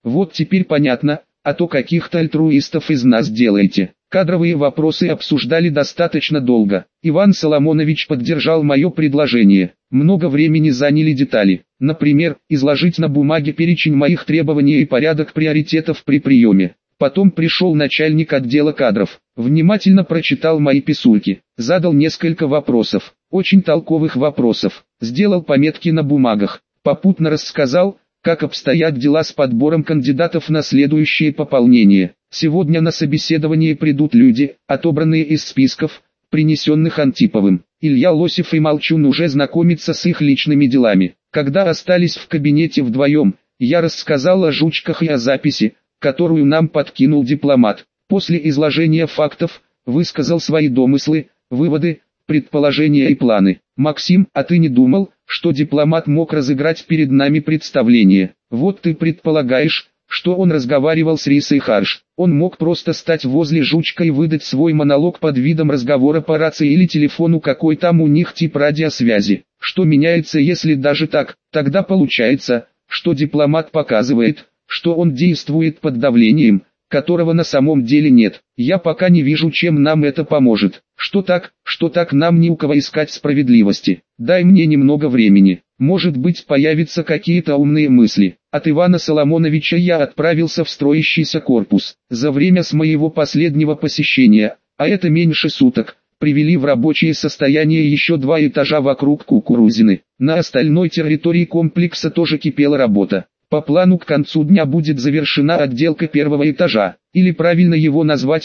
Вот теперь понятно, а то каких-то альтруистов из нас делаете. Кадровые вопросы обсуждали достаточно долго. Иван Соломонович поддержал мое предложение. Много времени заняли детали. Например, изложить на бумаге перечень моих требований и порядок приоритетов при приеме. Потом пришел начальник отдела кадров. Внимательно прочитал мои писульки. Задал несколько вопросов. Очень толковых вопросов. Сделал пометки на бумагах. Попутно рассказал, как обстоят дела с подбором кандидатов на следующее пополнение. Сегодня на собеседование придут люди, отобранные из списков, принесенных Антиповым. Илья Лосев и Молчун уже знакомятся с их личными делами. Когда остались в кабинете вдвоем, я рассказал о жучках и о записи, которую нам подкинул дипломат. После изложения фактов, высказал свои домыслы, выводы, предположения и планы. «Максим, а ты не думал, что дипломат мог разыграть перед нами представление? Вот ты предполагаешь, что он разговаривал с Рисой Харш. Он мог просто стать возле жучка и выдать свой монолог под видом разговора по рации или телефону, какой там у них тип радиосвязи. Что меняется, если даже так? Тогда получается, что дипломат показывает, что он действует под давлением, которого на самом деле нет. Я пока не вижу, чем нам это поможет. Что так нам ни у кого искать справедливости. Дай мне немного времени. Может быть, появятся какие-то умные мысли». От Ивана Соломоновича я отправился в строящийся корпус. За время с моего последнего посещения, а это меньше суток, привели в рабочее состояние еще 2 этажа вокруг Кукурузины. На остальной территории комплекса тоже кипела работа. По плану к концу дня будет завершена отделка 1-го этажа, или правильно его назвать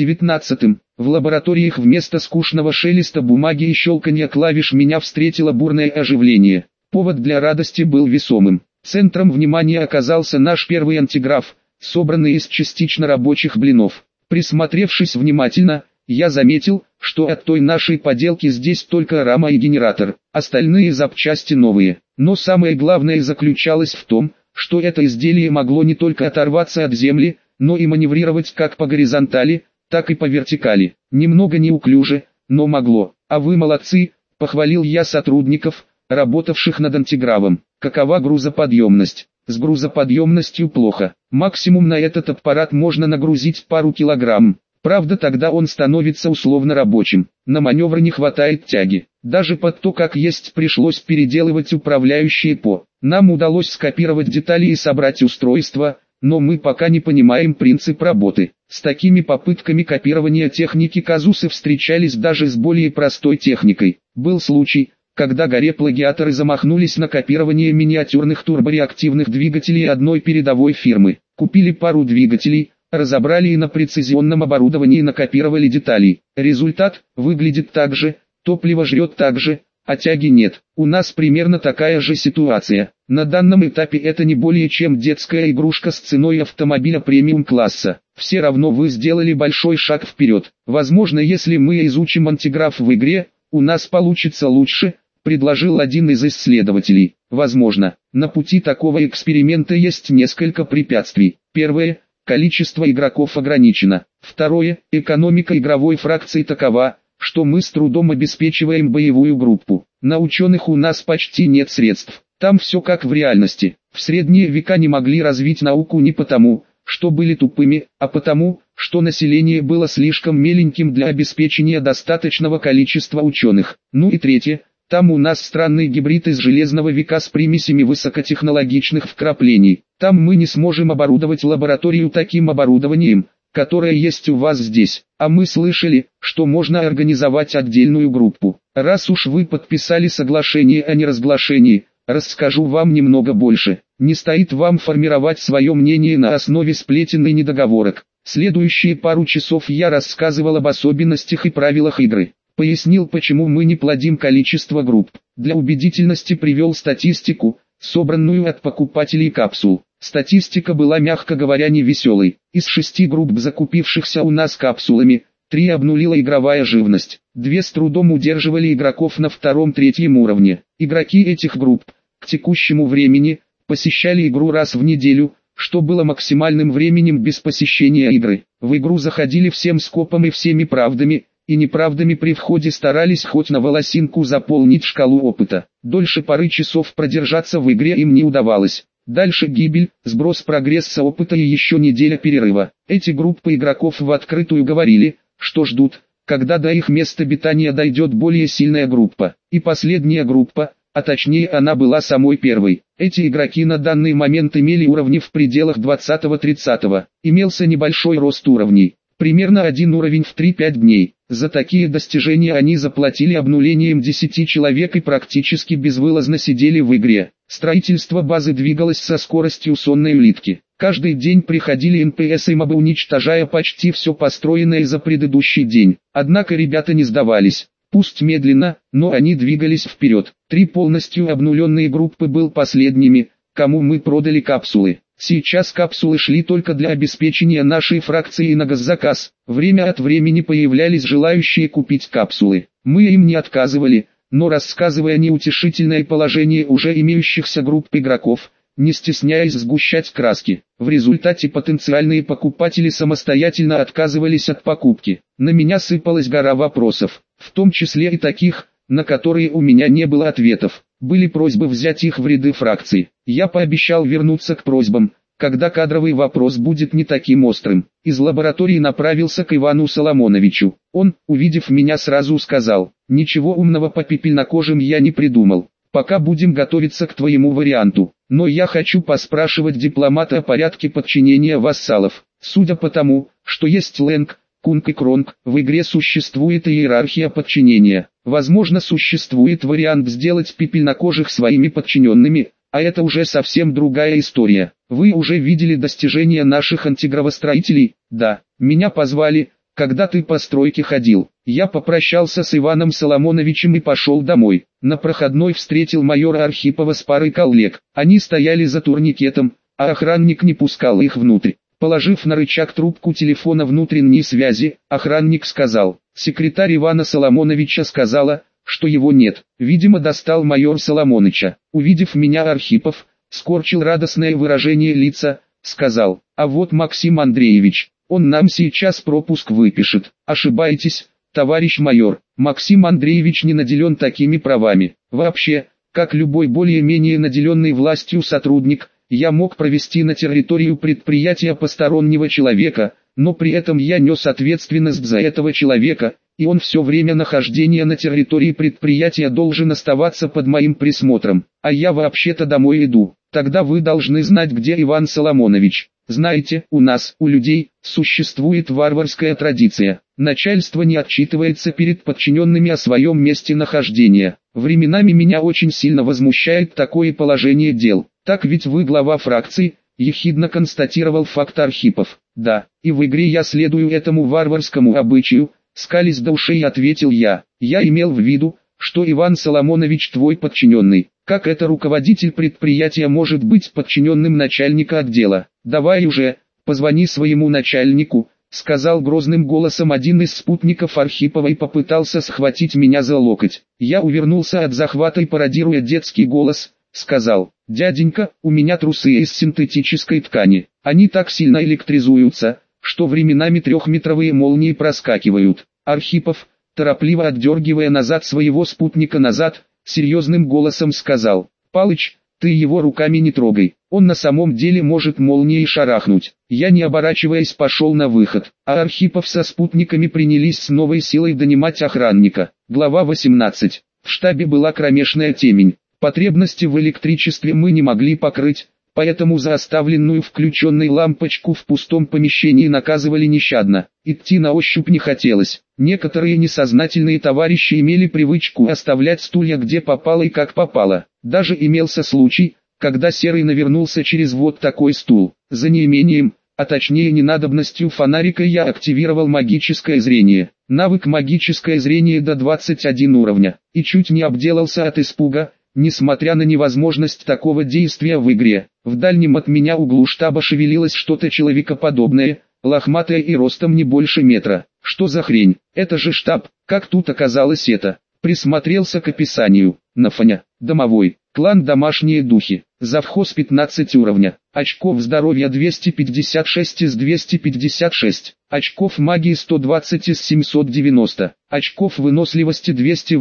-19-м. В лабораториях вместо скучного шелеста бумаги и щелканья клавиш меня встретило бурное оживление. Повод для радости был весомым. Центром внимания оказался наш первый антиграф, собранный из частично рабочих блинов. Присмотревшись внимательно, я заметил, что от той нашей поделки здесь только рама и генератор, остальные запчасти новые. Но самое главное заключалось в том, что это изделие могло не только оторваться от земли, но и маневрировать как по горизонтали, так и по вертикали. Немного неуклюже, но могло. «А вы молодцы», — похвалил я сотрудников, работавших над антигравом. «Какова грузоподъемность?» «С грузоподъемностью плохо. Максимум на этот аппарат можно нагрузить пару килограмм. Правда, тогда он становится условно рабочим. На маневр не хватает тяги. Даже под то, как есть, пришлось переделывать управляющие ПО. Нам удалось скопировать детали и собрать устройство, но мы пока не понимаем принцип работы. С такими попытками копирования техники казусы встречались даже с более простой техникой. Был случай, когда горе-плагиаторы замахнулись на копирование миниатюрных турбореактивных двигателей одной передовой фирмы. Купили пару двигателей, разобрали и на прецизионном оборудовании накопировали детали. Результат выглядит так же, топливо жрет так же, а тяги нет. У нас примерно такая же ситуация. На данном этапе это не более чем детская игрушка с ценой автомобиля премиум-класса. Все равно вы сделали большой шаг вперед. Возможно, если мы изучим антиграф в игре, у нас получится лучше, предложил один из исследователей. Возможно, на пути такого эксперимента есть несколько препятствий. Первое – количество игроков ограничено. Второе – экономика игровой фракции такова, что мы с трудом обеспечиваем боевую группу. На ученых у нас почти нет средств. Там все как в реальности. В средние века не могли развить науку не потому, что были тупыми, а потому, что население было слишком меленьким для обеспечения достаточного количества ученых. Ну и третье, там у нас странный гибрид из железного века с примесями высокотехнологичных вкраплений. Там мы не сможем оборудовать лабораторию таким оборудованием, которое есть у вас здесь. А мы слышали, что можно организовать отдельную группу. Раз уж вы подписали соглашение о неразглашении, расскажу вам немного больше. Не стоит вам формировать свое мнение на основе сплетен и недоговорок. Следующие пару часов я рассказывал об особенностях и правилах игры. Пояснил, почему мы не плодим количество групп. Для убедительности привел статистику, собранную от покупателей капсул. Статистика была, мягко говоря, невеселой. Из 6 групп, закупившихся у нас капсулами, 3 обнулила игровая живность. 2 с трудом удерживали игроков на 2-3 уровне. Игроки этих групп, к текущему времени, посещали игру раз в неделю, что было максимальным временем без посещения игры. В игру заходили всем скопом и всеми правдами и неправдами при входе, старались хоть на волосинку заполнить шкалу опыта. Дольше пары часов продержаться в игре им не удавалось. Дальше гибель, сброс прогресса опыта и еще неделя перерыва. Эти группы игроков в открытую говорили, что ждут, когда до их места обитания дойдет более сильная группа. И последняя группа, а точнее она была самой первой. Эти игроки на данный момент имели уровни в пределах 20-30. Имелся небольшой рост уровней, примерно один уровень в 3-5 дней. За такие достижения они заплатили обнулением 10 человек и практически безвылазно сидели в игре. Строительство базы двигалось со скоростью сонной улитки. Каждый день приходили НПС и мобы, уничтожая почти все построенное за предыдущий день. Однако ребята не сдавались. Пусть медленно, но они двигались вперед. 3 полностью обнуленные группы был последними, кому мы продали капсулы. Сейчас капсулы шли только для обеспечения нашей фракции на госзаказ. Время от времени появлялись желающие купить капсулы. Мы им не отказывали, но рассказывая неутешительное положение уже имеющихся групп игроков, не стесняясь сгущать краски. В результате потенциальные покупатели самостоятельно отказывались от покупки. На меня сыпалась гора вопросов, в том числе и таких, на которые у меня не было ответов. Были просьбы взять их в ряды фракций. Я пообещал вернуться к просьбам, когда кадровый вопрос будет не таким острым. Из лаборатории направился к Ивану Соломоновичу. Он, увидев меня, сразу сказал: «Ничего умного по пепельнокожим я не придумал. Пока будем готовиться к твоему варианту. Но я хочу поспрашивать дипломата о порядке подчинения вассалов. Судя по тому, что есть Лэнг, Кунг и Кронг, в игре существует иерархия подчинения. Возможно, существует вариант сделать пепельнокожих своими подчиненными, а это уже совсем другая история. Вы уже видели достижения наших антигравостроителей?» «Да, меня позвали, когда ты по стройке ходил». Я попрощался с Иваном Соломоновичем и пошел домой. На проходной встретил майора Архипова с парой коллег. Они стояли за турникетом, а охранник не пускал их внутрь. Положив на рычаг трубку телефона внутренней связи, охранник сказал: «Секретарь Ивана Соломоновича сказала, что его нет». Видимо, достал майор Соломоныча. Увидев меня, Архипов скорчил радостное выражение лица, сказал: «А вот Максим Андреевич, он нам сейчас пропуск выпишет». «Ошибаетесь, товарищ майор, Максим Андреевич не наделен такими правами. Вообще, как любой более-менее наделенный властью сотрудник, я мог провести на территорию предприятия постороннего человека, но при этом я нес ответственность за этого человека, и он все время нахождения на территории предприятия должен оставаться под моим присмотром, а я вообще-то домой иду. Тогда вы должны знать, где Иван Соломонович. Знаете, у нас, у людей, существует варварская традиция. Начальство не отчитывается перед подчиненными о своем месте нахождения. Временами меня очень сильно возмущает такое положение дел. Так ведь вы глава фракции?» — ехидно констатировал факт Архипов. «Да, и в игре я следую этому варварскому обычаю», — скалясь до ушей ответил я. «Я имел в виду, что Иван Соломонович твой подчиненный. Как это руководитель предприятия может быть подчиненным начальника отдела? Давай уже, позвони своему начальнику», — сказал грозным голосом один из спутников Архипова и попытался схватить меня за локоть. Я увернулся от захвата и, пародируя детский голос, сказал: «Дяденька, у меня трусы из синтетической ткани. Они так сильно электризуются, что временами 3-метровые молнии проскакивают». Архипов, торопливо отдергивая назад своего спутника назад, серьезным голосом сказал: «Палыч, ты его руками не трогай, он на самом деле может молнией шарахнуть». Я, не оборачиваясь, пошел на выход, а Архипов со спутниками принялись с новой силой донимать охранника. Глава 18. В штабе была кромешная темень. Потребности в электричестве мы не могли покрыть, поэтому за оставленную включенной лампочку в пустом помещении наказывали нещадно. Идти на ощупь не хотелось. Некоторые несознательные товарищи имели привычку оставлять стулья где попало и как попало. Даже имелся случай, когда Серый навернулся через вот такой стул. За неимением, а точнее ненадобностью фонарика, я активировал магическое зрение. Навык магическое зрение до 21 уровня. И чуть не обделался от испуга, несмотря на невозможность такого действия в игре. В дальнем от меня углу штаба шевелилось что-то человекоподобное, лохматое и ростом не больше метра. Что за хрень? Это же штаб, как тут оказалось это? Присмотрелся к описанию. Нафаня, домовой, клан домашние духи, завхоз 15 уровня, очков здоровья 256 из 256, очков магии 120 из 790, очков выносливости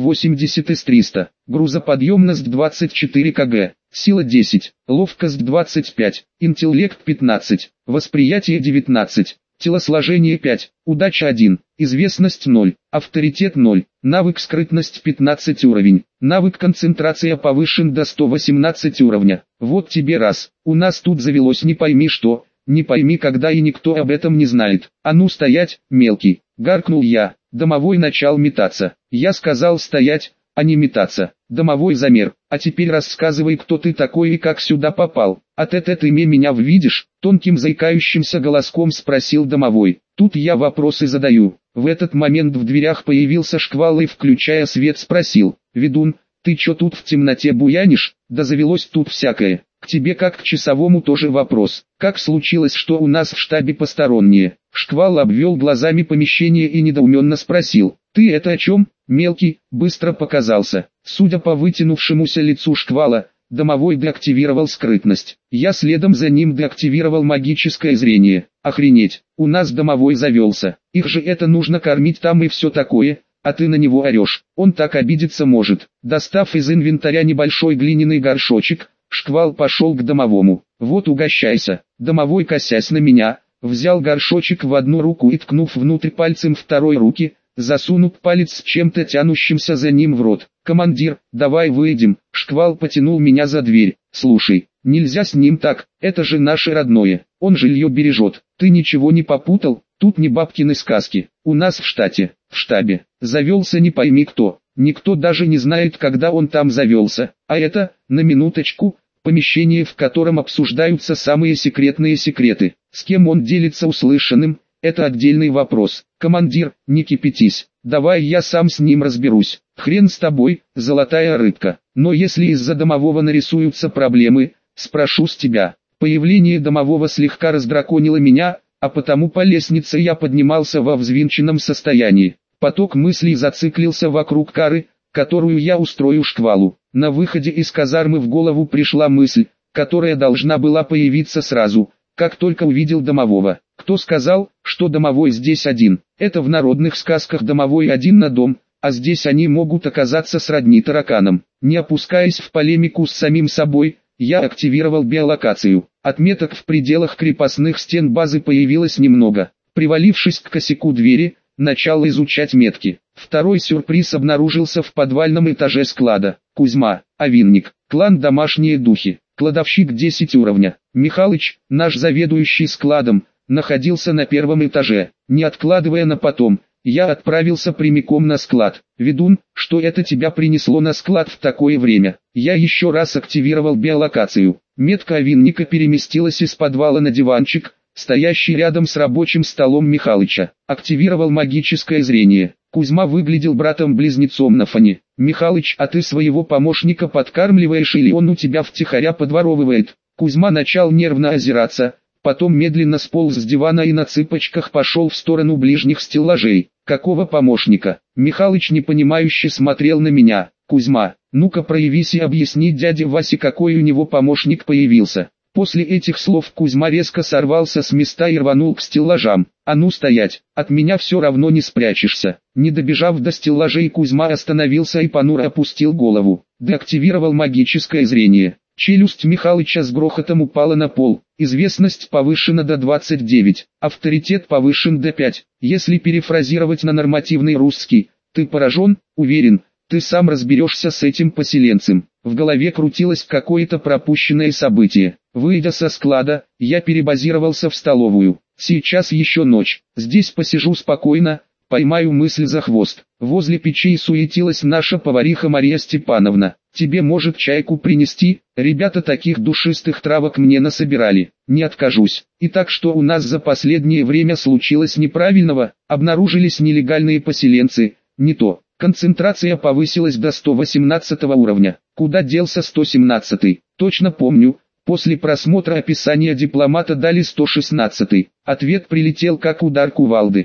280 из 300, грузоподъемность 24 кг, сила 10, ловкость 25, интеллект 15, восприятие 19. Телосложение 5, удача 1, известность 0, авторитет 0, навык скрытность 15 уровень, навык концентрация повышен до 118 уровня. Вот тебе раз, у нас тут завелось не пойми что, не пойми когда и никто об этом не знает. А ну стоять, мелкий, гаркнул я, домовой начал метаться. Я сказал стоять, а не метаться. Домовой замер, а теперь рассказывай, кто ты такой и как сюда попал. От это ты меня видишь? Тонким заикающимся голоском спросил домовой. Тут я вопросы задаю. В этот момент в дверях появился Шквал и, включая свет, спросил: ведун, ты чё тут в темноте буянишь? Да завелось тут всякое. К тебе как к часовому тоже вопрос. Как случилось, что у нас в штабе посторонние? Шквал обвел глазами помещение и недоуменно спросил: ты это о чем, мелкий? Быстро показался. Судя по вытянувшемуся лицу Шквала, домовой деактивировал скрытность. Я следом за ним деактивировал магическое зрение. Охренеть, у нас домовой завелся. Их же это нужно кормить там и все такое, а ты на него орешь. Он так обидеться может. Достав из инвентаря небольшой глиняный горшочек, Шквал пошел к домовому. Вот угощайся. Домовой, косясь на меня, взял горшочек в одну руку и, ткнув внутрь пальцем второй руки, засунув палец с чем-то тянущимся за ним в рот. «Командир, давай выйдем». Шквал потянул меня за дверь. «Слушай, нельзя с ним так, это же наше родное, он жилье бережет. Ты ничего не попутал? Тут не бабкины сказки. У нас в штабе, завелся не пойми кто. Никто даже не знает, когда он там завелся. А это, на минуточку, помещение, в котором обсуждаются самые секретные секреты. С кем он делится услышанным, это отдельный вопрос. Командир, не кипятись, давай я сам с ним разберусь. Хрен с тобой, золотая рыбка. Но если из-за домового нарисуются проблемы, спрошу с тебя». Появление домового слегка раздраконило меня, а потому по лестнице я поднимался во взвинченном состоянии. Поток мыслей зациклился вокруг кары, которую я устрою Шквалу. На выходе из казармы в голову пришла мысль, которая должна была появиться сразу, как только увидел домового. Кто сказал, что домовой здесь один? Это в народных сказках домовой один на дом, а здесь они могут оказаться сродни тараканам. Не опускаясь в полемику с самим собой, я активировал биолокацию. Отметок в пределах крепостных стен базы появилось немного. Привалившись к косяку двери, начал изучать метки. Второй сюрприз обнаружился в подвальном этаже склада. Кузьма, Овинник, клан Домашние Духи, кладовщик 10 уровня. Михалыч, наш заведующий складом, находился на первом этаже. Не откладывая на потом, я отправился прямиком на склад. «Ведун, что это тебя принесло на склад в такое время?» Я еще раз активировал биолокацию. Метка Овинника переместилась из подвала на диванчик, стоящий рядом с рабочим столом Михалыча. Активировал магическое зрение. Кузьма выглядел братом-близнецом на фоне. «Михалыч, а ты своего помощника подкармливаешь или он у тебя втихаря подворовывает?» Кузьма начал нервно озираться, потом медленно сполз с дивана и на цыпочках пошел в сторону ближних стеллажей. «Какого помощника?» Михалыч непонимающе смотрел на меня. «Кузьма, ну-ка проявись и объясни дяде Васе, какой у него помощник появился». После этих слов Кузьма резко сорвался с места и рванул к стеллажам. «А ну стоять, от меня все равно не спрячешься». Не добежав до стеллажей, Кузьма остановился и понуро опустил голову. Деактивировал магическое зрение. Челюсть Михалыча с грохотом упала на пол. Известность повышена до 29, авторитет повышен до 5. Если перефразировать на нормативный русский: ты поражен, уверен, ты сам разберешься с этим поселенцем. В голове крутилось какое-то пропущенное событие. Выйдя со склада, я перебазировался в столовую. Сейчас еще ночь, здесь посижу спокойно, поймаю мысль за хвост. Возле печей суетилась наша повариха Мария Степановна. «Тебе, может, чайку принести? Ребята таких душистых травок мне насобирали». «Не откажусь». «Итак, что у нас за последнее время случилось неправильного?» Обнаружились нелегальные поселенцы. Не то. Концентрация повысилась до 118 уровня. Куда делся 117? Точно помню. После просмотра описания дипломата дали 116. Ответ прилетел как удар кувалды.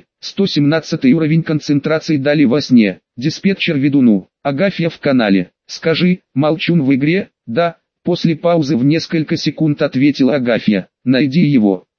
117 уровень концентрации дали во сне. Диспетчер ведуну. Агафья в канале. «Скажи, молчун в игре?» «Да». После паузы в несколько секунд ответила Агафья. «Найди его».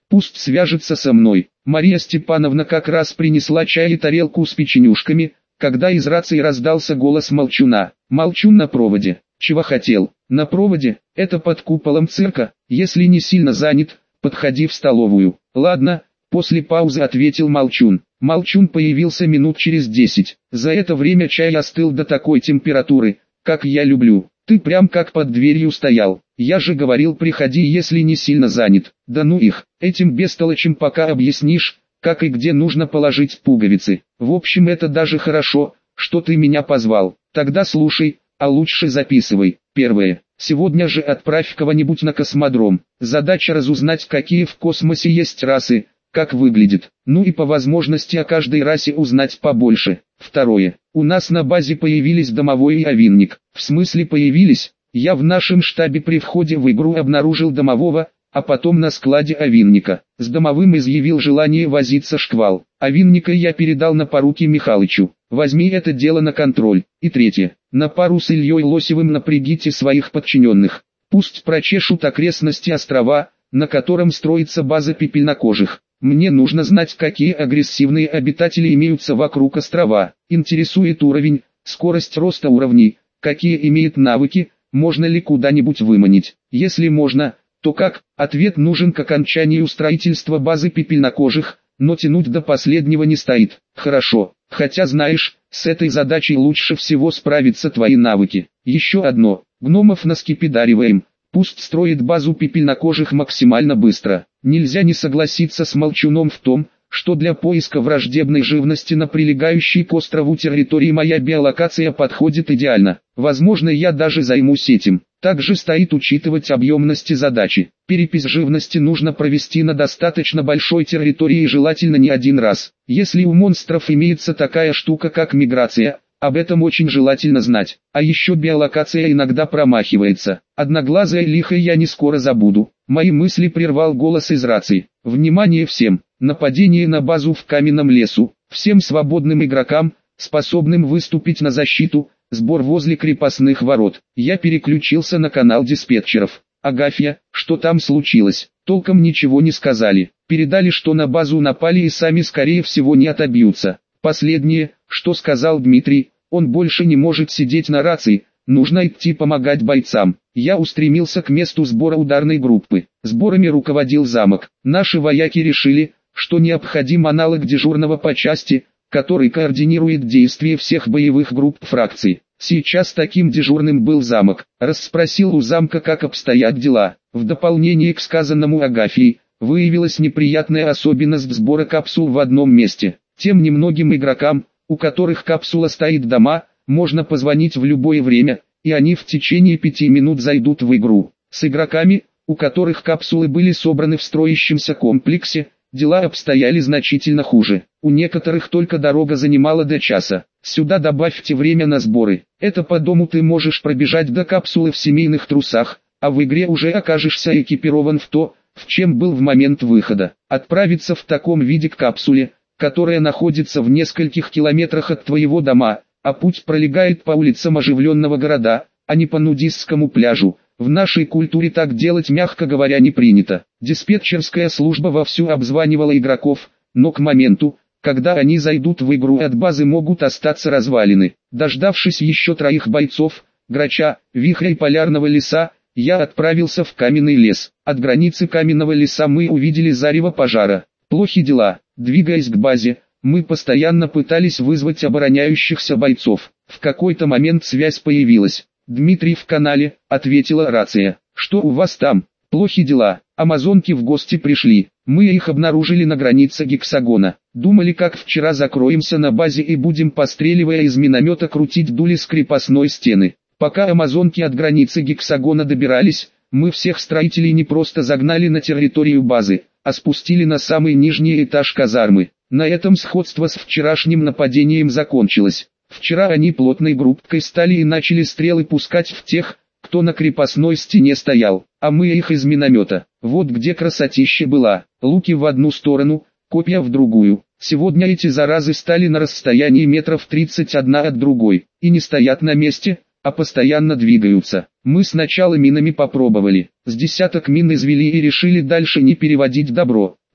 Пусть свяжется со мной. Мария Степановна как раз принесла чай и тарелку с печенюшками, когда из рации раздался голос Молчуна. Молчун на проводе. Чего хотел? На проводе? Это под куполом цирка. Если не сильно занят, подходи в столовую. Ладно, после паузы ответил Молчун. Молчун появился минут через 10. За это время чай остыл до такой температуры, как я люблю. Ты прям как под дверью стоял. Я же говорил, приходи, если не сильно занят. Да ну их, этим бестолочам пока объяснишь, как и где нужно положить пуговицы. В общем, это даже хорошо, что ты меня позвал. Тогда слушай, а лучше записывай. Первое. Сегодня же отправь кого-нибудь на космодром. Задача разузнать, какие в космосе есть расы, как выглядит. Ну и по возможности о каждой расе узнать побольше. Второе. У нас на базе появились домовой и овинник. В смысле появились? Я в нашем штабе при входе в игру обнаружил домового, а потом на складе овинника. С домовым изъявил желание возиться шквал. Овинника я передал на поруки Михалычу. Возьми это дело на контроль. И третье. На пару с Ильей Лосевым напрягите своих подчиненных. Пусть прочешут окрестности острова, на котором строится база пепельнокожих. Мне нужно знать, какие агрессивные обитатели имеются вокруг острова. Интересует уровень, скорость роста уровней, какие имеют навыки, можно ли куда-нибудь выманить. Если можно, то как? Ответ нужен к окончанию строительства базы пепельнокожих, но тянуть до последнего не стоит. Хорошо, хотя знаешь, с этой задачей лучше всего справятся твои навыки. Еще одно, гномов наскепидариваем. Пусть строит базу пепельнокожих максимально быстро. Нельзя не согласиться с Молчуном в том, что для поиска враждебной живности на прилегающей к острову территории моя биолокация подходит идеально. Возможно, я даже займусь этим. Также стоит учитывать объемности задачи. Перепись живности нужно провести на достаточно большой территории и желательно не один раз. Если у монстров имеется такая штука, как миграция, об этом очень желательно знать. А еще биолокация иногда промахивается. Одноглазая лихая я не скоро забуду. Мои мысли прервал голос из рации. Внимание всем! Нападение на базу в каменном лесу. Всем свободным игрокам, способным выступить на защиту, сбор возле крепостных ворот. Я переключился на канал диспетчеров. Агафья, что там случилось? Толком ничего не сказали. Передали, что на базу напали и сами скорее всего не отобьются. Последнее, что сказал Дмитрий, он больше не может сидеть на рации, нужно идти помогать бойцам. Я устремился к месту сбора ударной группы. Сборами руководил замок. Наши вояки решили, что необходим аналог дежурного по части, который координирует действия всех боевых групп фракций. Сейчас таким дежурным был замок. Расспросил у замка, как обстоят дела. В дополнение к сказанному Агафьей, выявилась неприятная особенность сбора капсул в одном месте. Тем немногим игрокам, у которых капсула стоит дома, можно позвонить в любое время, и они в течение 5 минут зайдут в игру. С игроками, у которых капсулы были собраны в строящемся комплексе, дела обстояли значительно хуже. У некоторых только дорога занимала до часа. Сюда добавьте время на сборы. Это по дому ты можешь пробежать до капсулы в семейных трусах, а в игре уже окажешься экипирован в то, в чем был в момент выхода. Отправиться в таком виде к капсуле, которая находится в нескольких километрах от твоего дома, а путь пролегает по улицам оживленного города, а не по нудистскому пляжу. В нашей культуре так делать, мягко говоря, не принято. Диспетчерская служба вовсю обзванивала игроков, но к моменту, когда они зайдут в игру, от базы могут остаться развалины. Дождавшись еще 3 бойцов, Грача, Вихря и Полярного леса, я отправился в каменный лес. От границы каменного леса мы увидели зарево пожара. Плохи дела. Двигаясь к базе, мы постоянно пытались вызвать обороняющихся бойцов. В какой-то момент связь появилась. «Дмитрий в канале», — ответила рация. «Что у вас там?» «Плохи дела. Амазонки в гости пришли. Мы их обнаружили на границе гексагона. Думали, как вчера закроемся на базе и будем, постреливая из миномета, крутить дули с крепостной стены. Пока амазонки от границы гексагона добирались, мы всех строителей не просто загнали на территорию базы, а спустили на самый нижний этаж казармы. На этом сходство с вчерашним нападением закончилось. Вчера они плотной группкой стали и начали стрелы пускать в тех, кто на крепостной стене стоял, а мы их из миномета. Вот где красотища была. Луки в одну сторону, копья в другую. Сегодня эти заразы стали на расстоянии метров 31 от другой, и не стоят на месте, а постоянно двигаются. Мы сначала минами попробовали, с десяток мин извели и решили дальше не переводить добро.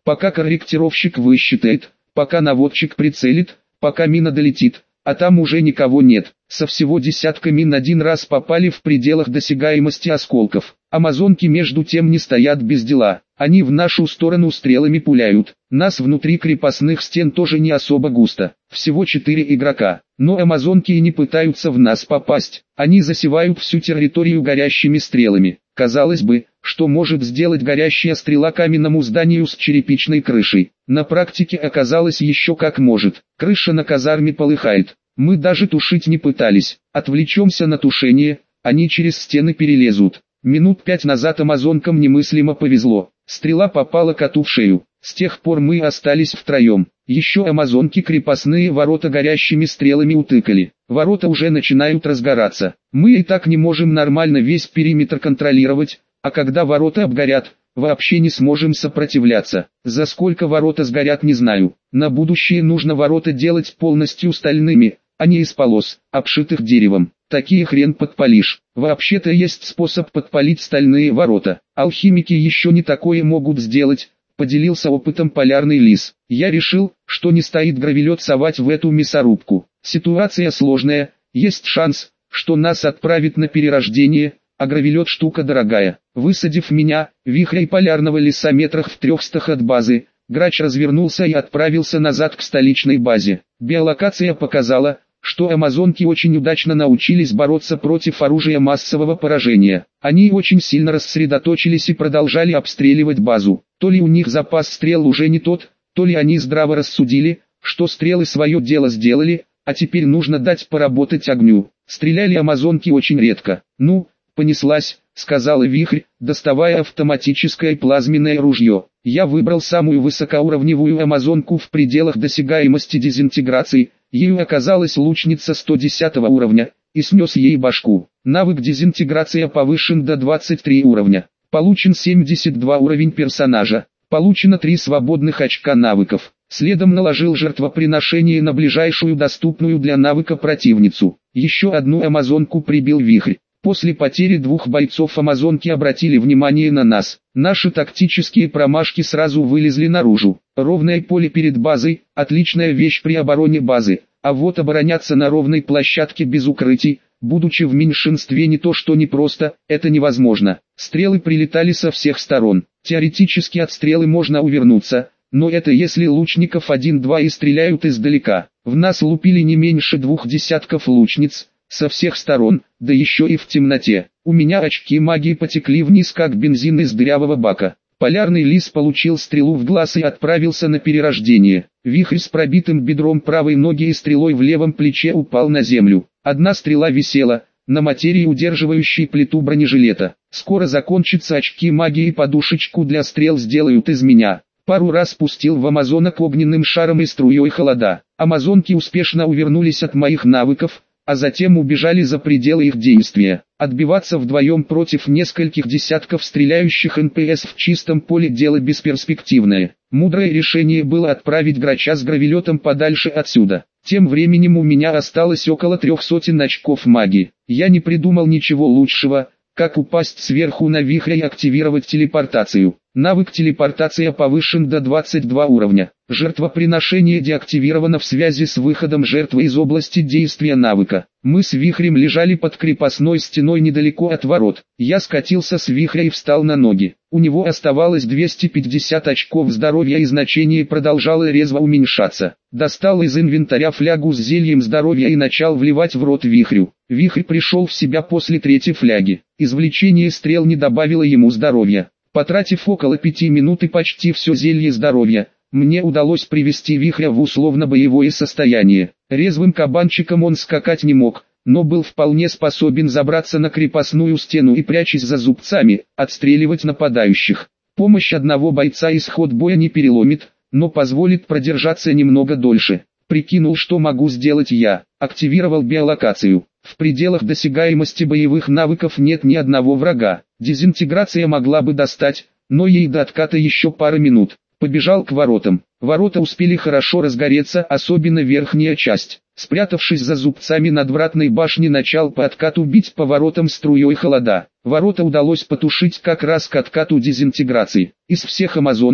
Пока корректировщик высчитает, пока наводчик прицелит, пока мина долетит, а там уже никого нет. Со всего десятка мин один раз попали в пределах досягаемости осколков. Амазонки между тем не стоят без дела. Они в нашу сторону стрелами пуляют. Нас внутри крепостных стен тоже не особо густо. Всего 4 игрока. Но амазонки и не пытаются в нас попасть. Они засевают всю территорию горящими стрелами. Казалось бы, что может сделать горящая стрела каменному зданию с черепичной крышей. На практике оказалось еще как может. Крыша на казарме полыхает. Мы даже тушить не пытались. Отвлечемся на тушение, они через стены перелезут. Минут 5 назад амазонкам немыслимо повезло. Стрела попала коту в шею. С тех пор мы остались втроем. Еще амазонки крепостные ворота горящими стрелами утыкали. Ворота уже начинают разгораться. Мы и так не можем нормально весь периметр контролировать, а когда ворота обгорят, вообще не сможем сопротивляться. За сколько ворота сгорят, не знаю. На будущее нужно ворота делать полностью стальными, а не из полос, обшитых деревом. Такие хрен подпалишь. Вообще-то есть способ подпалить стальные ворота. Алхимики еще не такое могут сделать, поделился опытом полярный лис. Я решил, что не стоит гравелет совать в эту мясорубку. Ситуация сложная, есть шанс, что нас отправят на перерождение, а гравелет штука дорогая. Высадив меня, вихрей полярного леса метрах в 300 от базы, грач развернулся и отправился назад к столичной базе. Биолокация показала, что амазонки очень удачно научились бороться против оружия массового поражения. Они очень сильно рассредоточились и продолжали обстреливать базу. То ли у них запас стрел уже не тот, то ли они здраво рассудили, что стрелы свое дело сделали, а теперь нужно дать поработать огню. Стреляли амазонки очень редко. «Ну, понеслась», — сказала Вихрь, доставая автоматическое плазменное ружье. Я выбрал самую высокоуровневую амазонку в пределах досягаемости дезинтеграции. Ею оказалась лучница 110 уровня, и снес ей башку. Навык дезинтеграция повышен до 23 уровня. Получен 72 уровень персонажа. Получено 3 свободных очка навыков. Следом наложил жертвоприношение на ближайшую доступную для навыка противницу. Еще одну амазонку прибил Вихрь. После потери 2 бойцов амазонки обратили внимание на нас. Наши тактические промашки сразу вылезли наружу. Ровное поле перед базой – отличная вещь при обороне базы, а вот обороняться на ровной площадке без укрытий, будучи в меньшинстве, не то что непросто, это невозможно. Стрелы прилетали со всех сторон. Теоретически от стрелы можно увернуться, но это если лучников 1-2 и стреляют издалека. В нас лупили не меньше 2 десятков лучниц, со всех сторон, да еще и в темноте. У меня очки магии потекли вниз как бензин из дырявого бака. Полярный лис получил стрелу в глаз и отправился на перерождение. Вихрь с пробитым бедром правой ноги и стрелой в левом плече упал на землю. Одна стрела висела на материи, удерживающей плиту бронежилета. Скоро закончатся очки магии и подушечку для стрел сделают из меня. Пару раз пустил в амазонок огненным шаром и струей холода. Амазонки успешно увернулись от моих навыков, а затем убежали за пределы их действия. Отбиваться вдвоем против нескольких десятков стреляющих НПС в чистом поле дело бесперспективное. Мудрое решение было отправить грача с гравелетом подальше отсюда. Тем временем у меня осталось около 300 очков магии. Я не придумал ничего лучшего, как упасть сверху на вихрь и активировать телепортацию. Навык телепортация повышен до 22 уровня. Жертвоприношение деактивировано в связи с выходом жертвы из области действия навыка. Мы с вихрем лежали под крепостной стеной недалеко от ворот. Я скатился с вихря и встал на ноги. У него оставалось 250 очков здоровья и значение продолжало резво уменьшаться. Достал из инвентаря флягу с зельем здоровья и начал вливать в рот вихрю. Вихрь пришел в себя после 3-й фляги. Извлечение стрел не добавило ему здоровья. Потратив около 5 минут и почти все зелье здоровья, мне удалось привести вихря в условно-боевое состояние. Резвым кабанчиком он скакать не мог, но был вполне способен забраться на крепостную стену и, прячась за зубцами, отстреливать нападающих. Помощь одного бойца исход боя не переломит, но позволит продержаться немного дольше. Прикинул, что могу сделать я. Активировал биолокацию. В пределах досягаемости боевых навыков нет ни одного врага. Дезинтеграция могла бы достать, но ей до отката еще пара минут. Побежал к воротам. Ворота успели хорошо разгореться, особенно верхняя часть. Спрятавшись за зубцами надвратной башни, начал по откату бить по воротам струей холода. Ворота удалось потушить как раз к откату дезинтеграции. Из всех амазонок,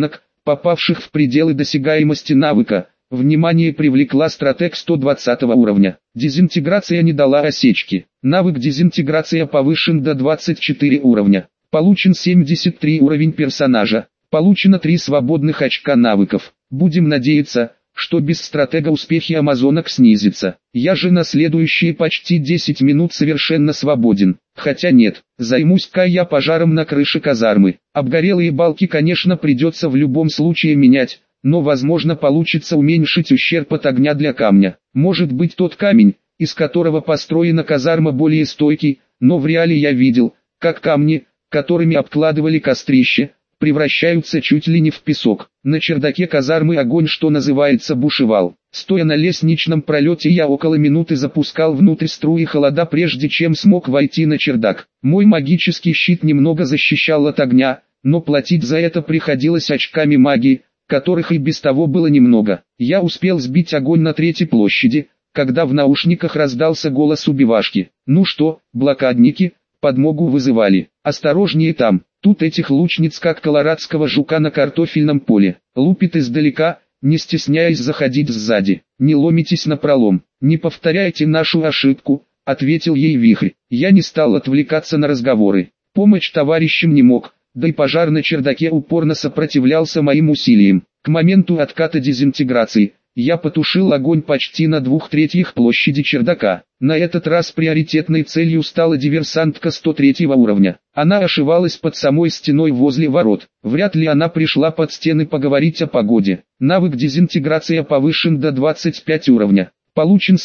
попавших в пределы досягаемости навыка. Внимание привлекла стратег 120 уровня. Дезинтеграция не дала осечки. Навык дезинтеграция повышен до 24 уровня. Получен 73 уровень персонажа. Получено 3 свободных очка навыков. Будем надеяться, что без стратега успехи амазонок снизятся. Я же на следующие почти 10 минут совершенно свободен. Хотя нет, займусь-ка я пожаром на крыше казармы. Обгорелые балки, конечно, придется в любом случае менять, но возможно получится уменьшить ущерб от огня для камня. Может быть, тот камень, из которого построена казарма, более стойкий, но в реале я видел, как камни, которыми обкладывали кострище, превращаются чуть ли не в песок. На чердаке казармы огонь, что называется, бушевал. Стоя на лестничном пролете, я около минуты запускал внутрь струи холода, прежде чем смог войти на чердак. Мой магический щит немного защищал от огня, но платить за это приходилось очками магии, которых и без того было немного. Я успел сбить огонь на третьей площади, когда в наушниках раздался голос убивашки. «Ну что, блокадники, подмогу вызывали? Осторожнее там, тут этих лучниц как колорадского жука на картофельном поле. Лупит издалека, не стесняясь заходить сзади. Не ломитесь напролом, не повторяйте нашу ошибку», — ответил ей Вихрь. Я не стал отвлекаться на разговоры. Помочь товарищам не мог, да и пожар на чердаке упорно сопротивлялся моим усилиям. К моменту отката дезинтеграции, я потушил огонь почти на 2/3 площади чердака. На этот раз приоритетной целью стала диверсантка 103 уровня. Она ошивалась под самой стеной возле ворот. Вряд ли она пришла под стены поговорить о погоде. Навык дезинтеграция повышен до 25 уровня. Получен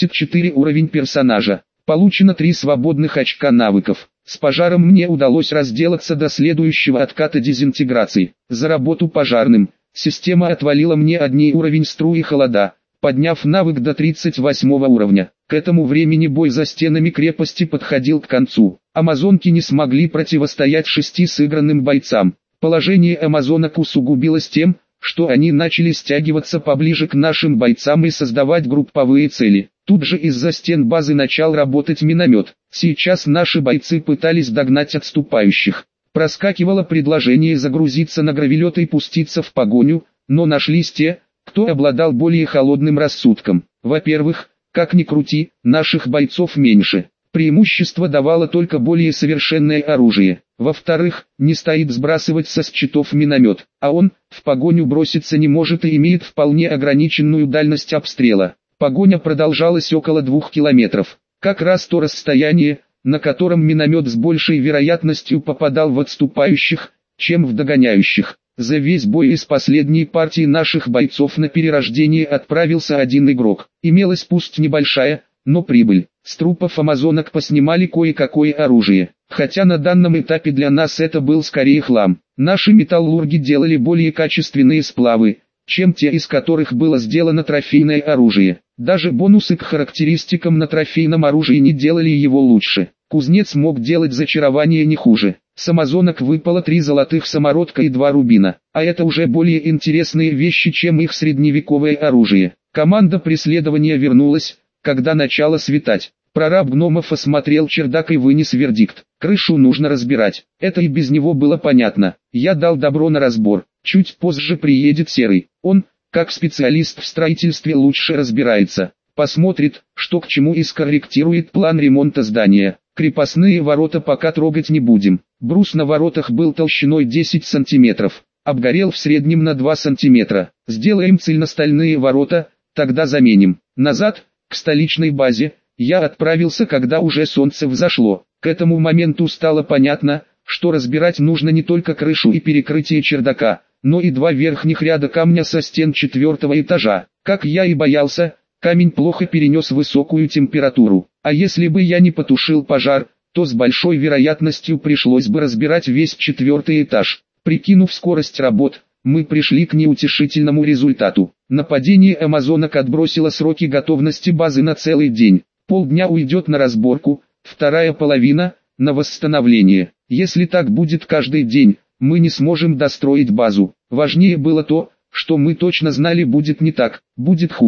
74 уровень персонажа. Получено 3 свободных очка навыков. С пожаром мне удалось разделаться до следующего отката дезинтеграции. За работу пожарным система отвалила мне 1 уровень струи холода, подняв навык до 38 уровня. К этому времени бой за стенами крепости подходил к концу. Амазонки не смогли противостоять 6 сыгранным бойцам. Положение амазонок усугубилось тем, что они начали стягиваться поближе к нашим бойцам и создавать групповые цели. Тут же из-за стен базы начал работать миномет. Сейчас наши бойцы пытались догнать отступающих. Проскакивало предложение загрузиться на гравелет и пуститься в погоню, но нашлись те, кто обладал более холодным рассудком. Во-первых, как ни крути, наших бойцов меньше. Преимущество давало только более совершенное оружие. Во-вторых, не стоит сбрасывать со счетов миномет, а он в погоню броситься не может и имеет вполне ограниченную дальность обстрела. Погоня продолжалась около 2 километров. Как раз то расстояние, на котором миномет с большей вероятностью попадал в отступающих, чем в догоняющих. За весь бой из последней партии наших бойцов на перерождение отправился 1 игрок. Имелась пусть небольшая, но прибыль. С трупов амазонок поснимали кое-какое оружие, хотя на данном этапе для нас это был скорее хлам. Наши металлурги делали более качественные сплавы, чем те, из которых было сделано трофейное оружие. Даже бонусы к характеристикам на трофейном оружии не делали его лучше. Кузнец мог делать зачарование не хуже. С амазонок выпало 3 золотых самородка и 2 рубина, а это уже более интересные вещи, чем их средневековое оружие. Команда преследования вернулась, когда начало светать. Прораб гномов осмотрел чердак и вынес вердикт: крышу нужно разбирать. Это и без него было понятно. Я дал добро на разбор. Чуть позже приедет Серый. Он, как специалист в строительстве, лучше разбирается. Посмотрит, что к чему, и скорректирует план ремонта здания. Крепостные ворота пока трогать не будем. Брус на воротах был толщиной 10 сантиметров. Обгорел в среднем на 2 сантиметра. Сделаем цельностальные ворота, тогда заменим. Назад, к столичной базе, я отправился, когда уже солнце взошло. К этому моменту стало понятно, что разбирать нужно не только крышу и перекрытие чердака, но и 2 верхних ряда камня со стен 4-го этажа. Как я и боялся, камень плохо перенес высокую температуру. А если бы я не потушил пожар, то с большой вероятностью пришлось бы разбирать весь 4-й этаж. Прикинув скорость работ, мы пришли к неутешительному результату. Нападение амазонок отбросило сроки готовности базы на целый день. Полдня уйдет на разборку, 2-я половина – на восстановление. Если так будет каждый день, мы не сможем достроить базу. Важнее было то, что мы точно знали, будет не так, будет хуже.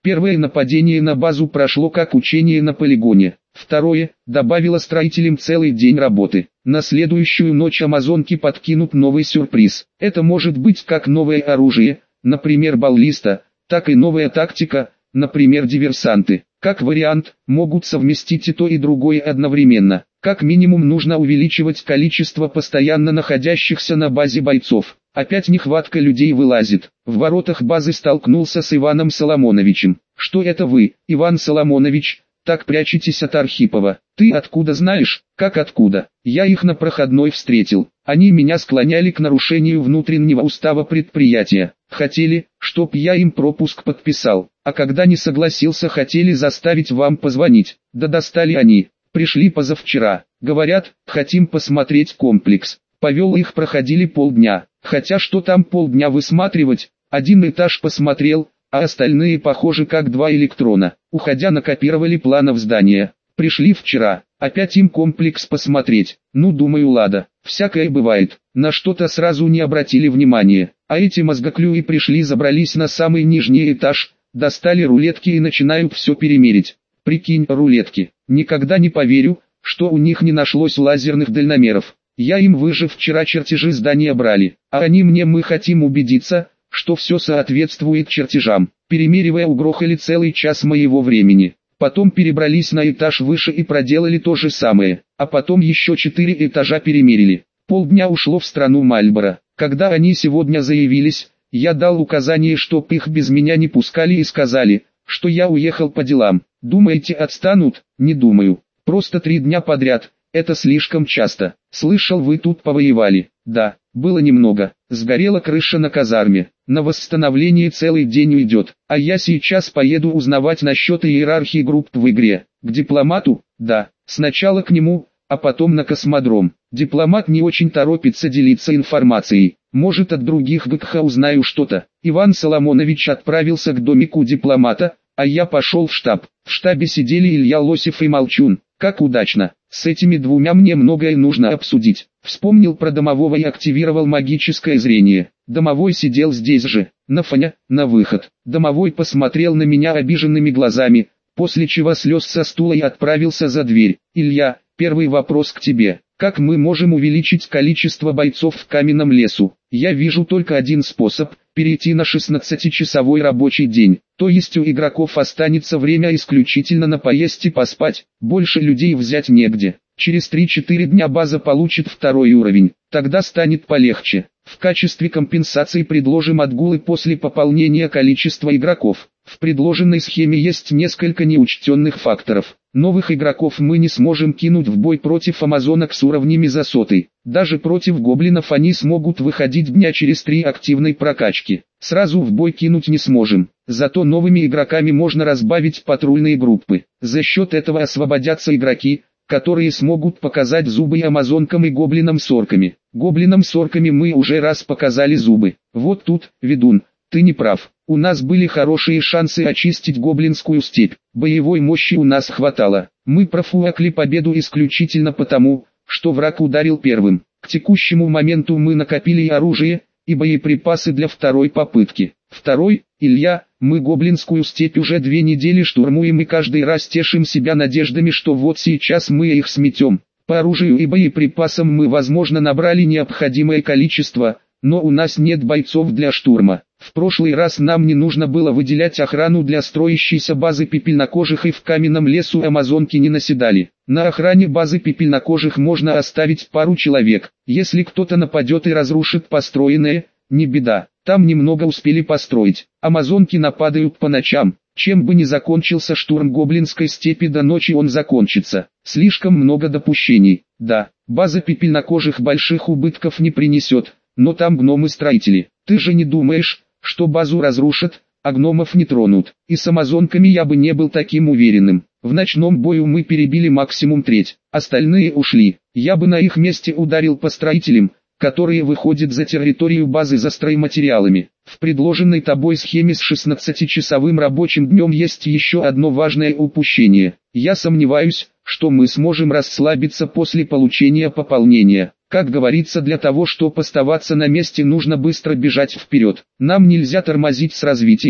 Первое нападение на базу прошло как учение на полигоне. Второе, добавило строителям целый день работы. На следующую ночь амазонки подкинут новый сюрприз. Это может быть как новое оружие, например баллиста, так и новая тактика, например диверсанты. Как вариант, могут совместить и то и другое одновременно. Как минимум нужно увеличивать количество постоянно находящихся на базе бойцов. Опять нехватка людей вылазит. В воротах базы столкнулся с Иваном Соломоновичем. «Что это вы, Иван Соломонович, так прячетесь от Архипова? Ты откуда знаешь?» «Как откуда? Я их на проходной встретил. Они меня склоняли к нарушению внутреннего устава предприятия. Хотели, чтоб я им пропуск подписал. А когда не согласился, хотели заставить вам позвонить. Да достали они. Пришли позавчера. Говорят, хотим посмотреть комплекс. Повел их, проходили полдня. Хотя что там полдня высматривать, один этаж посмотрел, а остальные похожи как два электрона. Уходя накопировали планов здания. Пришли вчера, опять им комплекс посмотреть. Ну думаю ладно, всякое бывает. На что-то сразу не обратили внимания. А эти мозгоклюи пришли, забрались на самый нижний этаж, достали рулетки и начинают все перемерить. Прикинь, рулетки. Никогда не поверю, что у них не нашлось лазерных дальномеров. Я им выжив вчера чертежи здания брали, а они мне мы хотим убедиться, что все соответствует чертежам. Перемеривая угрохали целый час моего времени. Потом перебрались на этаж выше и проделали то же самое, а потом еще 4 этажа перемерили. Полдня ушло в страну Мальборо. Когда они сегодня заявились, я дал указание, чтоб их без меня не пускали и сказали, что я уехал по делам. Думаете отстанут? Не думаю. Просто 3 дня подряд. Это слишком часто. Слышал, вы тут повоевали. Да, было немного. Сгорела крыша на казарме. На восстановление целый день уйдет. А я сейчас поеду узнавать насчет иерархии групп в игре. К дипломату? Да. Сначала к нему, а потом на космодром. Дипломат не очень торопится делиться информацией. Может, от других ГКХ узнаю что-то. Иван Соломонович отправился к домику дипломата, а я пошел в штаб. В штабе сидели Илья Лосев и Молчун. Как удачно. С этими двумя мне многое нужно обсудить. Вспомнил про домового и активировал магическое зрение. Домовой сидел здесь же, на фоне, на выход. Домовой посмотрел на меня обиженными глазами, после чего слез со стула и отправился за дверь. Илья, первый вопрос к тебе. Как мы можем увеличить количество бойцов в каменном лесу? Я вижу только один способ – перейти на 16-часовой рабочий день. То есть у игроков останется время исключительно на поесть и поспать, больше людей взять негде. Через 3-4 дня база получит 2-й уровень, тогда станет полегче. В качестве компенсации предложим отгулы после пополнения количества игроков. В предложенной схеме есть несколько неучтенных факторов. Новых игроков мы не сможем кинуть в бой против амазонок с уровнями за 100. Даже против гоблинов они смогут выходить дня через 3 активной прокачки. Сразу в бой кинуть не сможем. Зато новыми игроками можно разбавить патрульные группы. За счет этого освободятся игроки, которые смогут показать зубы и амазонкам и гоблинам с орками. Гоблинам с орками мы уже раз показали зубы. Вот тут, ведун, ты не прав. У нас были хорошие шансы очистить гоблинскую степь. Боевой мощи у нас хватало. Мы профукали победу исключительно потому, что враг ударил первым. К текущему моменту мы накопили и оружие, и боеприпасы для 2-й попытки. Второй, Илья, мы гоблинскую степь уже 2 недели штурмуем и каждый раз тешим себя надеждами, что вот сейчас мы их сметем. По оружию и боеприпасам мы возможно набрали необходимое количество, но у нас нет бойцов для штурма. В прошлый раз нам не нужно было выделять охрану для строящейся базы пепельнокожих, и в каменном лесу амазонки не наседали. На охране базы пепельнокожих можно оставить пару человек. Если кто-то нападет и разрушит построенное, не беда, там немного успели построить. Амазонки нападают по ночам. Чем бы ни закончился штурм гоблинской степи, до ночи он закончится. Слишком много допущений. Да, база пепельнокожих больших убытков не принесет, но там гномы-строители. Ты же не думаешь, что базу разрушат, а гномов не тронут? И с амазонками я бы не был таким уверенным. В ночном бою мы перебили максимум треть, остальные ушли. Я бы на их месте ударил по строителям, которые выходят за территорию базы за стройматериалами. В предложенной тобой схеме с 16-часовым рабочим днем есть еще одно важное упущение. Я сомневаюсь, что мы сможем расслабиться после получения пополнения. Как говорится, для того, чтобы оставаться на месте, нужно быстро бежать вперед. Нам нельзя тормозить с развитием,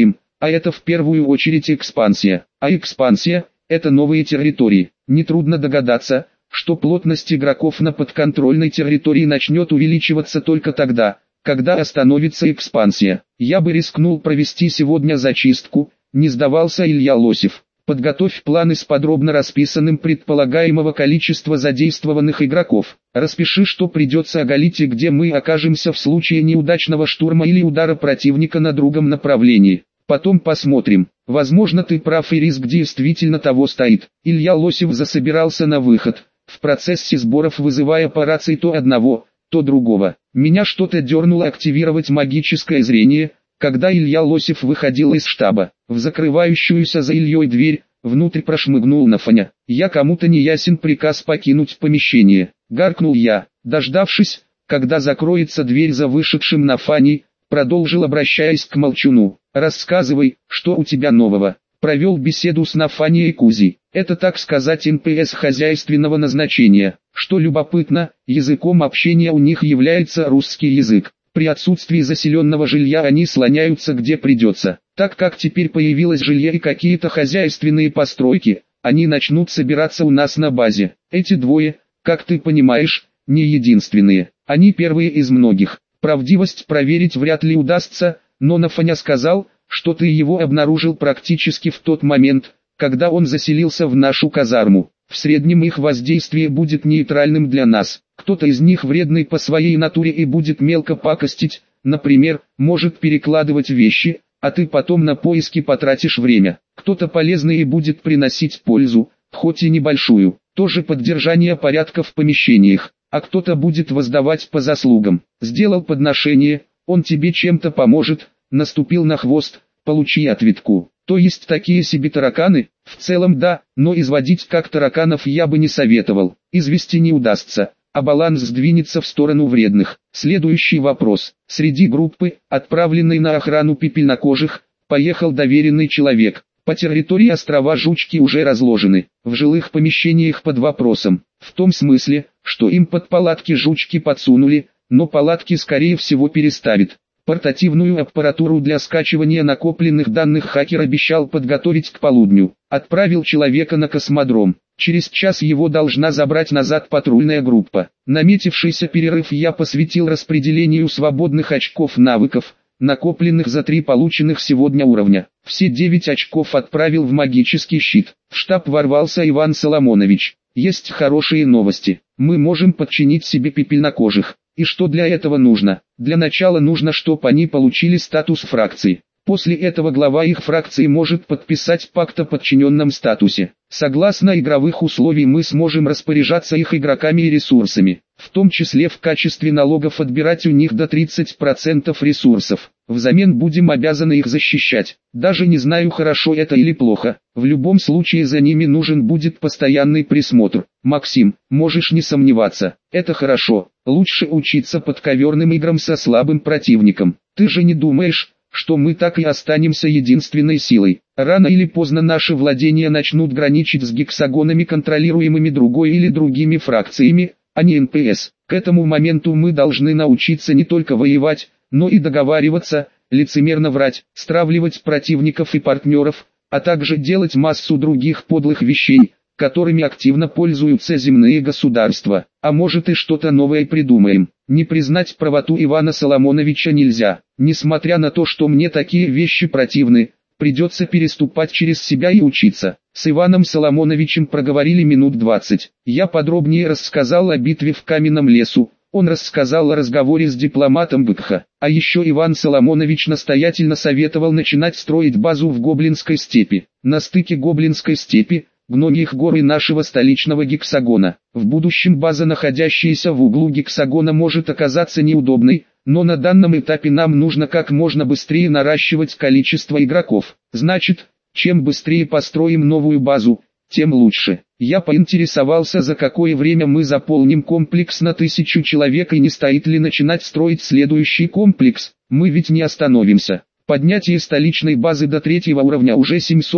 А это в первую очередь экспансия. А экспансия – это новые территории. Нетрудно догадаться, что плотность игроков на подконтрольной территории начнет увеличиваться только тогда, когда остановится экспансия. Я бы рискнул провести сегодня зачистку, не сдавался Илья Лосев. Подготовь планы с подробно расписанным предполагаемого количества задействованных игроков. Распиши, что придется оголить и где мы окажемся в случае неудачного штурма или удара противника на другом направлении. Потом посмотрим. Возможно, ты прав и риск действительно того стоит. Илья Лосев засобирался на выход, в процессе сборов вызывая по рации то одного, то другого. Меня что-то дернуло активировать магическое зрение, когда Илья Лосев выходил из штаба. В закрывающуюся за Ильей дверь, внутрь прошмыгнул Нафаня. Я кому-то неясен приказ покинуть помещение. Гаркнул я, дождавшись, когда закроется дверь за вышедшим Нафаней, продолжил, обращаясь к молчуну. Рассказывай, что у тебя нового. Провел беседу с Нафаней и Кузей. Это, так сказать, НПС хозяйственного назначения. Что любопытно, языком общения у них является русский язык. При отсутствии заселенного жилья они слоняются где придется. Так как теперь появилось жилье и какие-то хозяйственные постройки, они начнут собираться у нас на базе. Эти двое, как ты понимаешь, не единственные. Они первые из многих. Правдивость проверить вряд ли удастся, но Нафаня сказал, что ты его обнаружил практически в тот момент, когда он заселился в нашу казарму. В среднем их воздействие будет нейтральным для нас. Кто-то из них вредный по своей натуре и будет мелко пакостить, например, может перекладывать вещи, а ты потом на поиски потратишь время. Кто-то полезный и будет приносить пользу, хоть и небольшую, тоже поддержание порядка в помещениях, а кто-то будет воздавать по заслугам. Сделал подношение, он тебе чем-то поможет, наступил на хвост, получи ответку. То есть такие себе тараканы? В целом да, но изводить как тараканов я бы не советовал. Извести не удастся, а баланс сдвинется в сторону вредных. Следующий вопрос. Среди группы, отправленной на охрану пепельнокожих, поехал доверенный человек. По территории острова Жучки уже разложены, в жилых помещениях под вопросом. В том смысле, что им под палатки жучки подсунули, но палатки скорее всего переставит. Портативную аппаратуру для скачивания накопленных данных хакер обещал подготовить к полудню. Отправил человека на космодром. Через час его должна забрать назад патрульная группа. Наметившийся перерыв я посвятил распределению свободных очков навыков, накопленных за 3 полученных сегодня уровня. Все 9 очков отправил в магический щит. В штаб ворвался Иван Соломонович. Есть хорошие новости. Мы можем подчинить себе пепельнокожих. И что для этого нужно? Для начала нужно, чтобы они получили статус фракции. После этого глава их фракции может подписать пакт о подчиненном статусе. Согласно игровых условий мы сможем распоряжаться их игроками и ресурсами, в том числе в качестве налогов отбирать у них до 30% ресурсов. Взамен будем обязаны их защищать. Даже не знаю, хорошо это или плохо. В любом случае за ними нужен будет постоянный присмотр. Максим, можешь не сомневаться, это хорошо. Лучше учиться подковерным играм со слабым противником. Ты же не думаешь, что мы так и останемся единственной силой? Рано или поздно наши владения начнут граничить с гексагонами, контролируемыми другой или другими фракциями, а не НПС. К этому моменту мы должны научиться не только воевать, но и договариваться, лицемерно врать, стравливать противников и партнеров, а также делать массу других подлых вещей, которыми активно пользуются земные государства. А может и что-то новое придумаем. Не признать правоту Ивана Соломоновича нельзя. Несмотря на то, что мне такие вещи противны, придется переступать через себя и учиться. С Иваном Соломоновичем проговорили минут 20. Я подробнее рассказал о битве в Каменном лесу. Он рассказал о разговоре с дипломатом Быкха. А еще Иван Соломонович настоятельно советовал начинать строить базу в Гоблинской степи. На стыке Гоблинской степи, гномьих гор и нашего столичного гексагона. В будущем база, находящаяся в углу гексагона, может оказаться неудобной, но на данном этапе нам нужно как можно быстрее наращивать количество игроков. Значит, чем быстрее построим новую базу, тем лучше. Я поинтересовался, за какое время мы заполним комплекс на 1000 человек и не стоит ли начинать строить следующий комплекс. Мы ведь не остановимся. Поднятие столичной базы до 3 уровня уже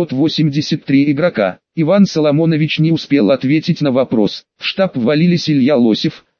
783 игрока. Иван Соломонович не успел ответить на вопрос. В штаб ввалились Илья Лосев,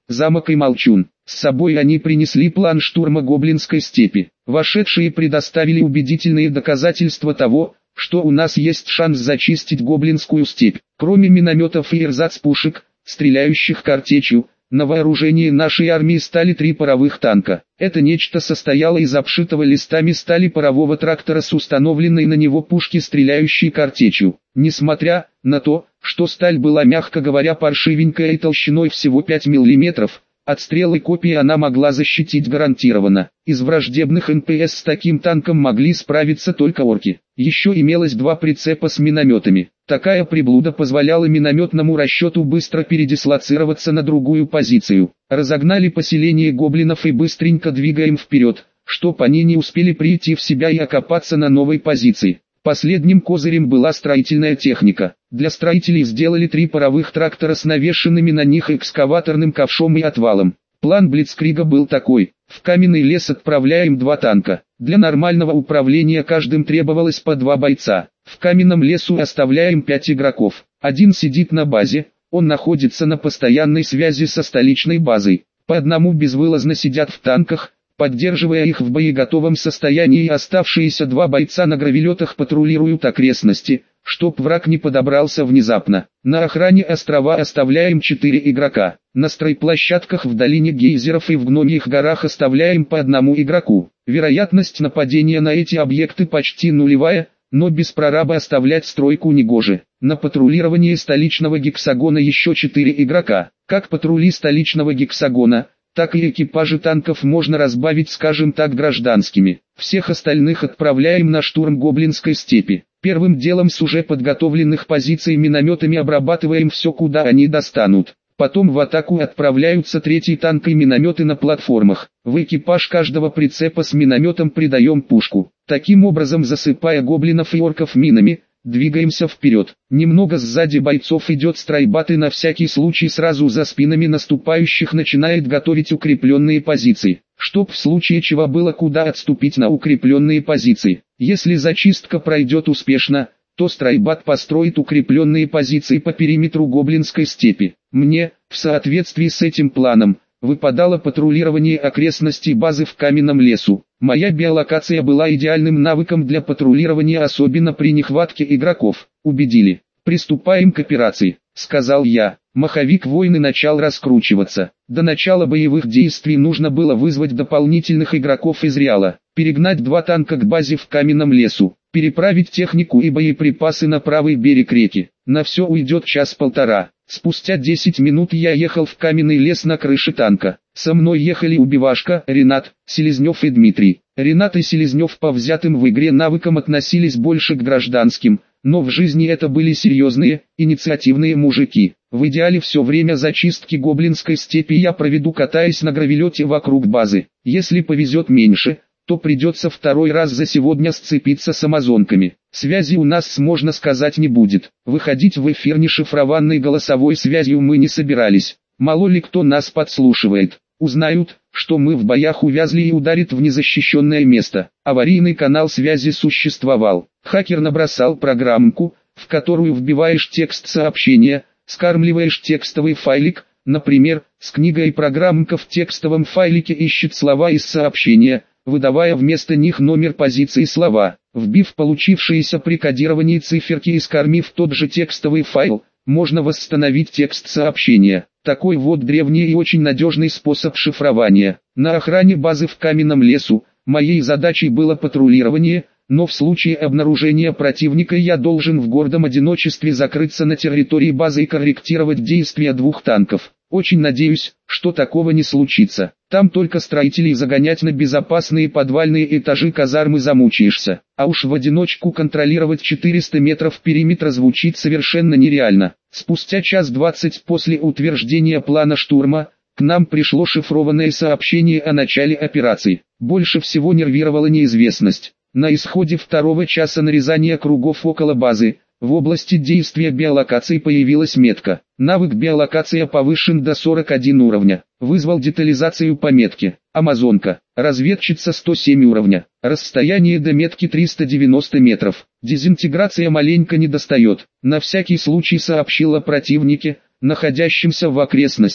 замок и молчун. С собой они принесли план штурма Гоблинской степи. Вошедшие предоставили убедительные доказательства того, что у нас есть шанс зачистить Гоблинскую степь. Кроме минометов и эрзац-пушек, стреляющих картечью, на вооружении нашей армии стали 3 паровых танка. Это нечто состояло из обшитого листами стали парового трактора с установленной на него пушки, стреляющей картечью. Несмотря на то, что сталь была, мягко говоря, паршивенькая и толщиной всего 5 мм, от стрел и копий она могла защитить гарантированно. Из враждебных НПС с таким танком могли справиться только орки. Еще имелось 2 прицепа с минометами. Такая приблуда позволяла минометному расчету быстро передислоцироваться на другую позицию. Разогнали поселение гоблинов и быстренько двигаем вперед, чтоб они не успели прийти в себя и окопаться на новой позиции. Последним козырем была строительная техника. Для строителей сделали 3 паровых трактора с навешенными на них экскаваторным ковшом и отвалом. План Блицкрига был такой: в каменный лес отправляем 2 танка. Для нормального управления каждым требовалось по 2 бойца. В каменном лесу оставляем 5 игроков. Один сидит на базе, он находится на постоянной связи со столичной базой. По одному безвылазно сидят в танках, поддерживая их в боеготовом состоянии, и оставшиеся 2 бойца на гравелетах патрулируют окрестности, чтоб враг не подобрался внезапно. На охране острова оставляем 4 игрока. На стройплощадках в долине гейзеров и в Гномьих горах оставляем по 1 игроку. Вероятность нападения на эти объекты почти нулевая, но без прораба оставлять стройку негоже. На патрулирование столичного гексагона еще 4 игрока. Как патрули столичного гексагона, так и экипажи танков можно разбавить, скажем так, гражданскими. Всех остальных отправляем на штурм Гоблинской степи. Первым делом с уже подготовленных позиций минометами обрабатываем все, куда они достанут. Потом в атаку отправляются 3-й танк и минометы на платформах. В экипаж каждого прицепа с минометом придаем пушку. Таким образом, засыпая гоблинов и орков минами, двигаемся вперед. Немного сзади бойцов идет стройбат и на всякий случай сразу за спинами наступающих начинает готовить укрепленные позиции, чтоб в случае чего было куда отступить на укрепленные позиции. Если зачистка пройдет успешно, то стройбат построит укрепленные позиции по периметру Гоблинской степи. Мне, в соответствии с этим планом, выпадало патрулирование окрестностей базы в каменном лесу. Моя биолокация была идеальным навыком для патрулирования, особенно при нехватке игроков. Убедили. «Приступаем к операции», — сказал я. Маховик войны начал раскручиваться. До начала боевых действий нужно было вызвать дополнительных игроков из Реала, перегнать 2 танка к базе в каменном лесу, переправить технику и боеприпасы на правый берег реки. На все уйдет час-полтора. Спустя 10 минут я ехал в каменный лес на крыше танка. Со мной ехали Убивашка, Ренат, Селезнев и Дмитрий. Ренат и Селезнев по взятым в игре навыкам относились больше к гражданским, но в жизни это были серьезные, инициативные мужики. В идеале все время зачистки Гоблинской степи я проведу, катаясь на гравелете вокруг базы. Если повезет меньше, то придется 2-й раз за сегодня сцепиться с амазонками. Связи у нас, можно сказать, не будет. Выходить в эфир нешифрованной голосовой связью мы не собирались. Мало ли кто нас подслушивает. Узнают, что мы в боях увязли, и ударит в незащищенное место. Аварийный канал связи существовал. Хакер набросал программку, в которую вбиваешь текст сообщения, скармливаешь текстовый файлик, например, с книгой, программка в текстовом файлике ищет слова из сообщения, выдавая вместо них номер позиции слова. Вбив получившиеся при кодировании циферки и скормив тот же текстовый файл, можно восстановить текст сообщения. Такой вот древний и очень надежный способ шифрования. На охране базы в каменном лесу моей задачей было патрулирование, но в случае обнаружения противника я должен в гордом одиночестве закрыться на территории базы и корректировать действия 2 танков. Очень надеюсь, что такого не случится. Там только строителей загонять на безопасные подвальные этажи казармы замучаешься. А уж в одиночку контролировать 400 метров периметра звучит совершенно нереально. Спустя 1:20 после утверждения плана штурма, к нам пришло шифрованное сообщение о начале операции. Больше всего нервировала неизвестность. На исходе 2-го часа нарезания кругов около базы, в области действия биолокации появилась метка. Навык биолокация повышен до 41 уровня. Вызвал детализацию по метке. Амазонка. Разведчица 107 уровня. Расстояние до метки 390 метров. Дезинтеграция маленько недостает. На всякий случай сообщил о противнике, находящемся в окрестностях,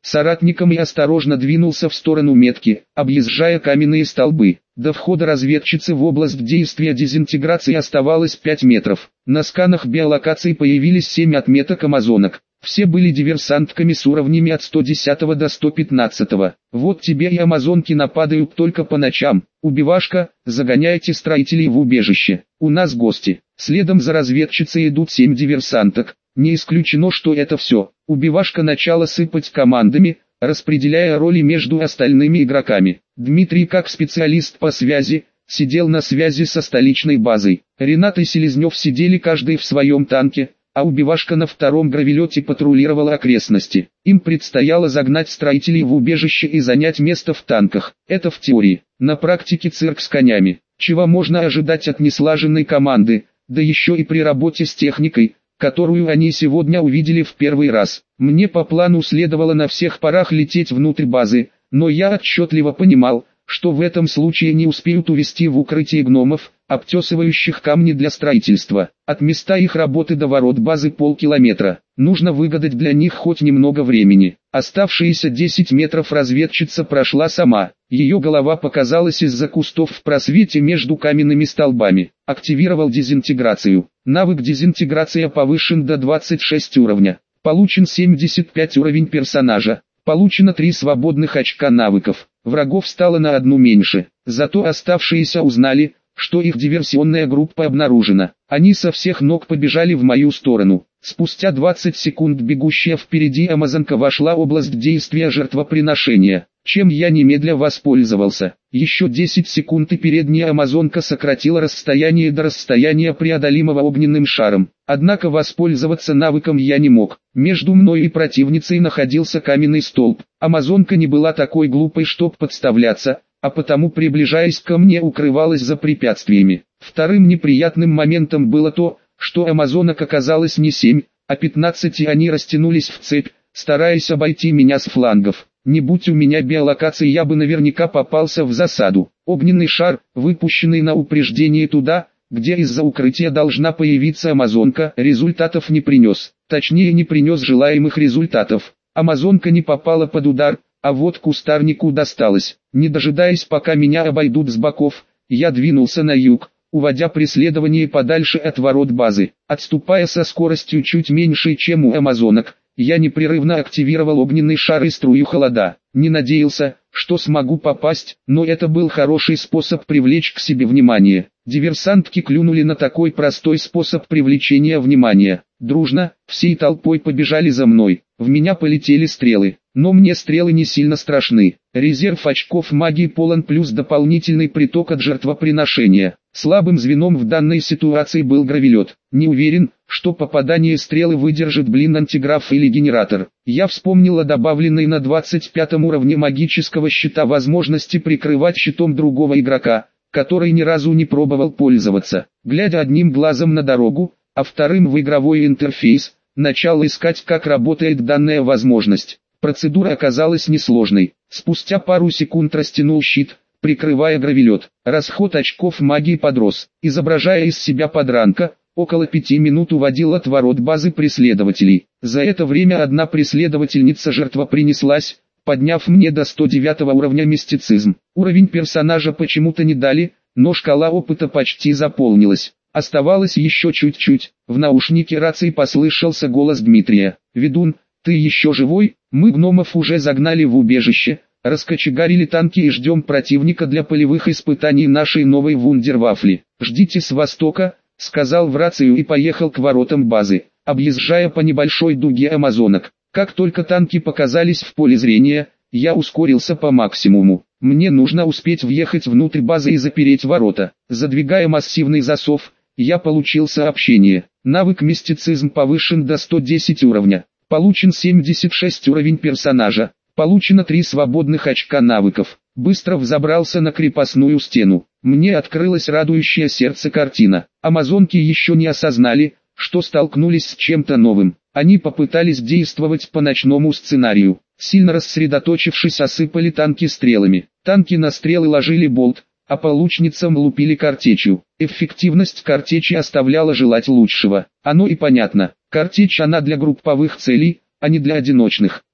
соратникам и осторожно двинулся в сторону метки, объезжая каменные столбы. До входа разведчицы в область действия дезинтеграции оставалось 5 метров. На сканах биолокации появились 7 отметок амазонок. Все были диверсантками с уровнями от 110 до 115. Вот тебе и амазонки нападают только по ночам. Убивашка, загоняйте строителей в убежище. У нас гости. Следом за разведчицей идут 7 диверсанток. Не исключено, что это все. Убивашка начала сыпать командами, распределяя роли между остальными игроками. Дмитрий, как специалист по связи, сидел на связи со столичной базой. Ренат и Селезнев сидели каждый в своем танке, а убивашка на втором гравелете патрулировала окрестности. Им предстояло загнать строителей в убежище и занять место в танках. Это в теории. На практике цирк с конями. Чего можно ожидать от неслаженной команды, да еще и при работе с техникой, которую они сегодня увидели в первый раз. Мне по плану следовало на всех парах лететь внутрь базы, но я отчетливо понимал, что в этом случае не успеют увести в укрытие гномов, обтесывающих камни для строительства. От места их работы до ворот базы полкилометра. Нужно выгадать для них хоть немного времени. Оставшиеся 10 метров разведчица прошла сама. Ее голова показалась из-за кустов в просвете между каменными столбами. Активировал дезинтеграцию. Навык дезинтеграция повышен до 26 уровня. Получен 75 уровень персонажа. Получено 3 свободных очка навыков. Врагов стало на 1 меньше. Зато оставшиеся узнали, что их диверсионная группа обнаружена. Они со всех ног побежали в мою сторону. Спустя 20 секунд бегущая впереди амазонка вошла в область действия жертвоприношения, чем я немедля воспользовался. Еще 10 секунд и передняя амазонка сократила расстояние до расстояния, преодолимого огненным шаром. Однако воспользоваться навыком я не мог. Между мной и противницей находился каменный столб. Амазонка не была такой глупой, чтоб подставляться, а потому, приближаясь ко мне, укрывалась за препятствиями. Вторым неприятным моментом было то, что амазонок оказалось не 7, а 15, и они растянулись в цепь, стараясь обойти меня с флангов. Не будь у меня биолокации, я бы наверняка попался в засаду. Огненный шар, выпущенный на упреждение туда, где из-за укрытия должна появиться амазонка, результатов не принес. Точнее, не принес желаемых результатов. Амазонка не попала под удар, а вот кустарнику досталось. Не дожидаясь, пока меня обойдут с боков, я двинулся на юг, уводя преследование подальше от ворот базы. Отступая со скоростью чуть меньшей, чем у амазонок, я непрерывно активировал огненный шар и струю холода. Не надеялся, что смогу попасть, но это был хороший способ привлечь к себе внимание. Диверсантки клюнули на такой простой способ привлечения внимания. Дружно, всей толпой побежали за мной. В меня полетели стрелы, но мне стрелы не сильно страшны. Резерв очков магии полон, плюс дополнительный приток от жертвоприношения. Слабым звеном в данной ситуации был гравелет. Не уверен, что попадание стрелы выдержит антиграф или генератор. Я вспомнил о добавленной на 25 уровне магического щита возможности прикрывать щитом другого игрока, который ни разу не пробовал пользоваться. Глядя одним глазом на дорогу, а вторым в игровой интерфейс, начал искать, как работает данная возможность. Процедура оказалась несложной. Спустя пару секунд растянул щит, прикрывая гравелет. Расход очков магии подрос. Изображая из себя подранка, около 5 минут уводил от ворот базы преследователей. За это время одна преследовательница жертва принеслась, подняв мне до 109 уровня мистицизм. Уровень персонажа почему-то не дали, но шкала опыта почти заполнилась. Оставалось еще чуть-чуть. В наушнике рации послышался голос Дмитрия. «Ведун, ты еще живой? Мы гномов уже загнали в убежище, раскочегарили танки и ждем противника для полевых испытаний нашей новой вундервафли. Ждите с востока», — сказал в рацию и поехал к воротам базы, объезжая по небольшой дуге амазонок. Как только танки показались в поле зрения, я ускорился по максимуму. Мне нужно успеть въехать внутрь базы и запереть ворота. Задвигая массивный засов, я получил сообщение. Навык мистицизм повышен до 110 уровня. Получен 76 уровень персонажа. Получено 3 свободных очка навыков. Быстро взобрался на крепостную стену. Мне открылась радующая сердце картина. Амазонки еще не осознали, что столкнулись с чем-то новым. Они попытались действовать по ночному сценарию. Сильно рассредоточившись, осыпали танки стрелами. Танки на стрелы ложили болт, а по лучницам лупили картечью. Эффективность картечи оставляла желать лучшего. Оно и понятно. Картечь она для групповых целей, а не для одиночных.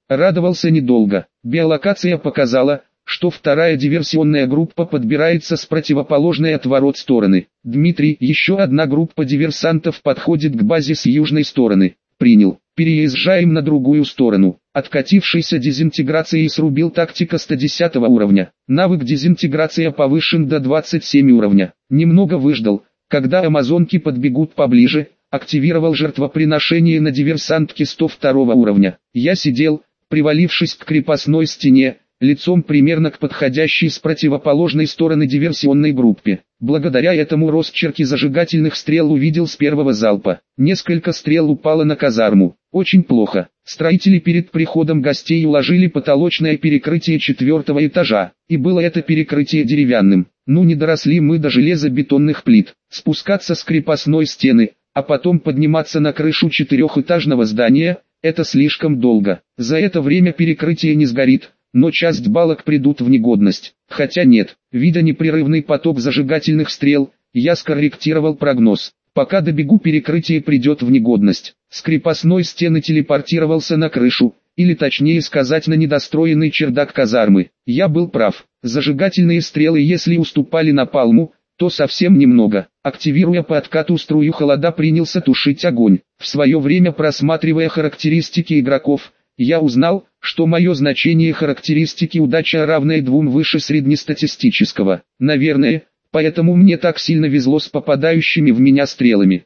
Радовался недолго. Биолокация показала, что вторая диверсионная группа подбирается с противоположной от ворот стороны. Дмитрий, еще одна группа диверсантов подходит к базе с южной стороны. Принял. Переезжаем на другую сторону. Откатившийся дезинтеграцией срубил тактика 110 уровня. Навык дезинтеграция повышен до 27 уровня. Немного выждал, когда амазонки подбегут поближе, активировал жертвоприношение на диверсантке 102 уровня. Я сидел, привалившись к крепостной стене, лицом примерно к подходящей с противоположной стороны диверсионной группе. Благодаря этому росчерки зажигательных стрел увидел с первого залпа. Несколько стрел упало на казарму. Очень плохо. Строители перед приходом гостей уложили потолочное перекрытие 4-го этажа, и было это перекрытие деревянным. Ну не доросли мы до железобетонных плит. Спускаться с крепостной стены, а потом подниматься на крышу 4-этажного здания – это слишком долго. За это время перекрытие не сгорит, но часть балок придут в негодность. Хотя нет, видя непрерывный поток зажигательных стрел, я скорректировал прогноз. Пока добегу, перекрытие придет в негодность. С крепостной стены телепортировался на крышу, или точнее сказать на недостроенный чердак казармы. Я был прав. Зажигательные стрелы, если уступали напалму, то совсем немного. Активируя по откату струю холода, принялся тушить огонь. В свое время, просматривая характеристики игроков, я узнал, что мое значение характеристики удача равное 2 выше среднестатистического. Наверное, поэтому мне так сильно везло с попадающими в меня стрелами.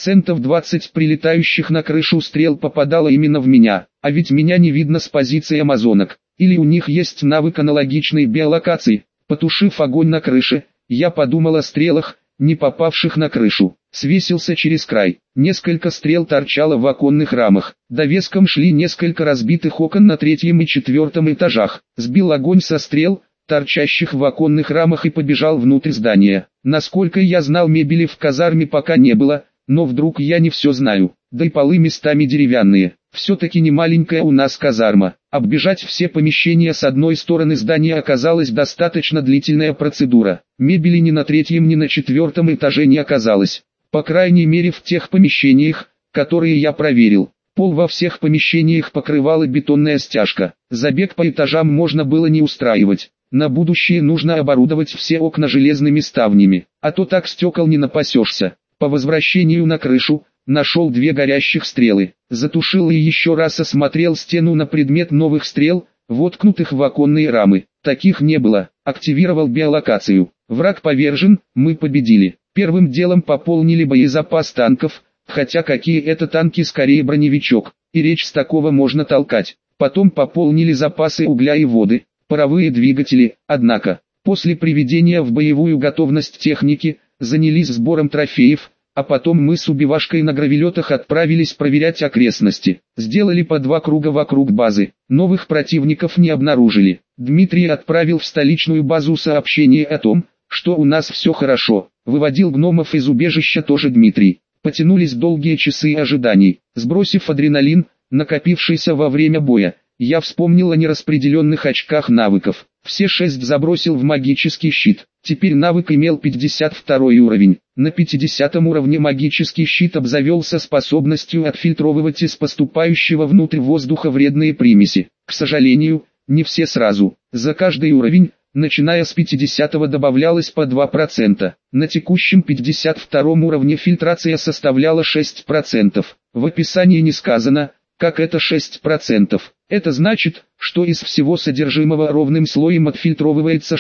20% прилетающих на крышу стрел попадало именно в меня, а ведь меня не видно с позиции амазонок. Или у них есть навык аналогичной биолокации. Потушив огонь на крыше, я подумал о стрелах, не попавших на крышу. Свесился через край. Несколько стрел торчало в оконных рамах. Довеском шли несколько разбитых окон на 3-м и 4-м этажах. Сбил огонь со стрел, торчащих в оконных рамах, и побежал внутрь здания. Насколько я знал, мебели в казарме пока не было, но вдруг я не все знаю. Да и полы местами деревянные. Все-таки не маленькая у нас казарма. Оббежать все помещения с одной стороны здания оказалась достаточно длительная процедура. Мебели ни на 3-м, ни на 4-м этаже не оказалось. По крайней мере в тех помещениях, которые я проверил. Пол во всех помещениях покрывала бетонная стяжка. Забег по этажам можно было не устраивать. На будущее нужно оборудовать все окна железными ставнями, а то так стекол не напасешься. По возвращению на крышу, нашел 2 горящих стрелы. Затушил и еще раз осмотрел стену на предмет новых стрел, воткнутых в оконные рамы. Таких не было. Активировал биолокацию. Враг повержен, мы победили. Первым делом пополнили боезапас танков, хотя какие это танки, скорее броневичок, и речь с такого можно толкать. Потом пополнили запасы угля и воды, паровые двигатели, однако, после приведения в боевую готовность техники, занялись сбором трофеев, а потом мы с убивашкой на гравелетах отправились проверять окрестности. Сделали по 2 круга вокруг базы, новых противников не обнаружили. Дмитрий отправил в столичную базу сообщение о том, что у нас все хорошо. Выводил гномов из убежища тоже Дмитрий. Потянулись долгие часы ожиданий. Сбросив адреналин, накопившийся во время боя, я вспомнил о нераспределенных очках навыков. Все 6 забросил в магический щит. Теперь навык имел 52 уровень. На 50 уровне магический щит обзавелся способностью отфильтровывать из поступающего внутрь воздуха вредные примеси. К сожалению, не все сразу. За каждый уровень, начиная с 50-го, добавлялось по 2%. На текущем 52-м уровне фильтрация составляла 6%. В описании не сказано, как это 6%. Это значит, что из всего содержимого ровным слоем отфильтровывается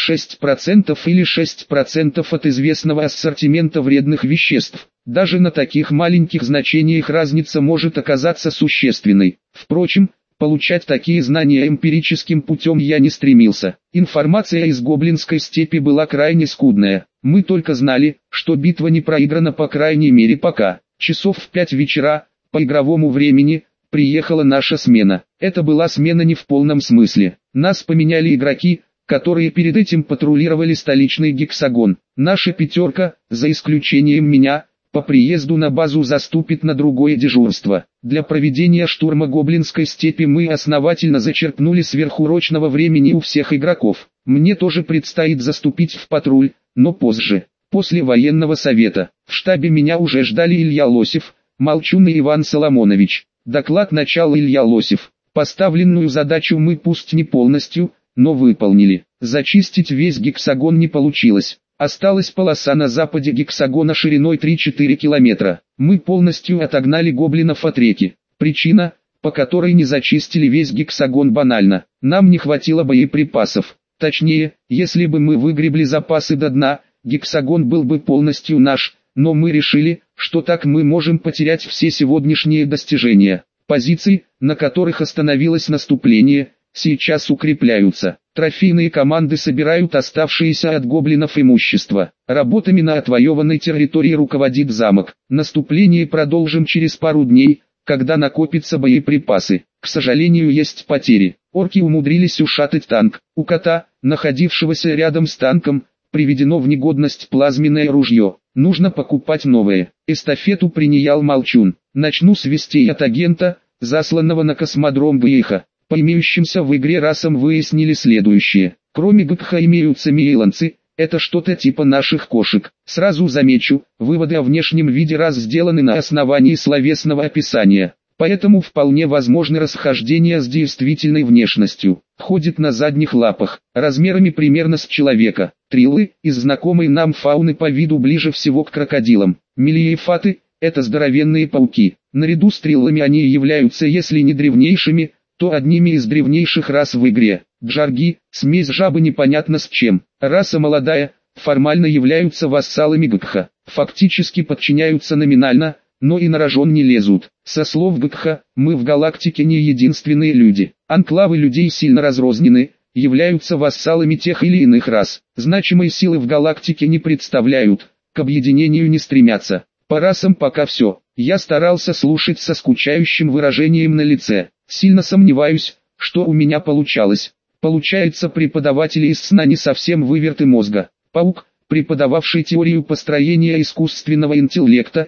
6% или 6% от известного ассортимента вредных веществ. Даже на таких маленьких значениях разница может оказаться существенной. Впрочем, получать такие знания эмпирическим путем я не стремился. Информация из Гоблинской степи была крайне скудная. Мы только знали, что битва не проиграна, по крайней мере пока. Часов в 5 вечера, по игровому времени, приехала наша смена. Это была смена не в полном смысле. Нас поменяли игроки, которые перед этим патрулировали столичный гексагон. Наша 5, за исключением меня, по приезду на базу заступит на другое дежурство. Для проведения штурма Гоблинской степи мы основательно зачерпнули сверхурочного времени у всех игроков. Мне тоже предстоит заступить в патруль, но позже, после военного совета. В штабе меня уже ждали Илья Лосев, Молчун и Иван Соломонович. Доклад начал Илья Лосев. Поставленную задачу мы пусть не полностью, но выполнили. Зачистить весь гексагон не получилось. Осталась полоса на западе гексагона шириной 3-4 километра. Мы полностью отогнали гоблинов от реки. Причина, по которой не зачистили весь гексагон, банальна. Нам не хватило боеприпасов. Точнее, если бы мы выгребли запасы до дна, гексагон был бы полностью наш, но мы решили, что так мы можем потерять все сегодняшние достижения. Позиции, на которых остановилось наступление, сейчас укрепляются. Трофейные команды собирают оставшиеся от гоблинов имущество. Работами на отвоеванной территории руководит замок. Наступление продолжим через пару дней, когда накопятся боеприпасы. К сожалению, есть потери. Орки умудрились ушатать танк. У кота, находившегося рядом с танком, приведено в негодность плазменное ружье. Нужно покупать новое. Эстафету принял Молчун. Начну с вестей от агента, засланного на космодром Бейха. По имеющимся в игре расам выяснили следующее. Кроме Гкха имеются мейлонцы, это что-то типа наших кошек. Сразу замечу, выводы о внешнем виде рас сделаны на основании словесного описания. Поэтому вполне возможны расхождения с действительной внешностью. Ходит на задних лапах, размерами примерно с человека. Триллы, из знакомой нам фауны по виду ближе всего к крокодилам. Мелиефаты – это здоровенные пауки. Наряду с триллами они являются, если не древнейшими, то одними из древнейших рас в игре. Джарги – смесь жабы непонятно с чем. Раса молодая, формально являются вассалами Гкха. Фактически подчиняются номинально, но и на рожон не лезут. Со слов Гкха, мы в галактике не единственные люди. Анклавы людей сильно разрознены, являются вассалами тех или иных рас. Значимой силы в галактике не представляют, к объединению не стремятся. По расам пока все. Я старался слушать со скучающим выражением на лице. Сильно сомневаюсь, что у меня получалось. Получается, преподаватели из сна не совсем выверты мозга. Паук, преподававший теорию построения искусственного интеллекта,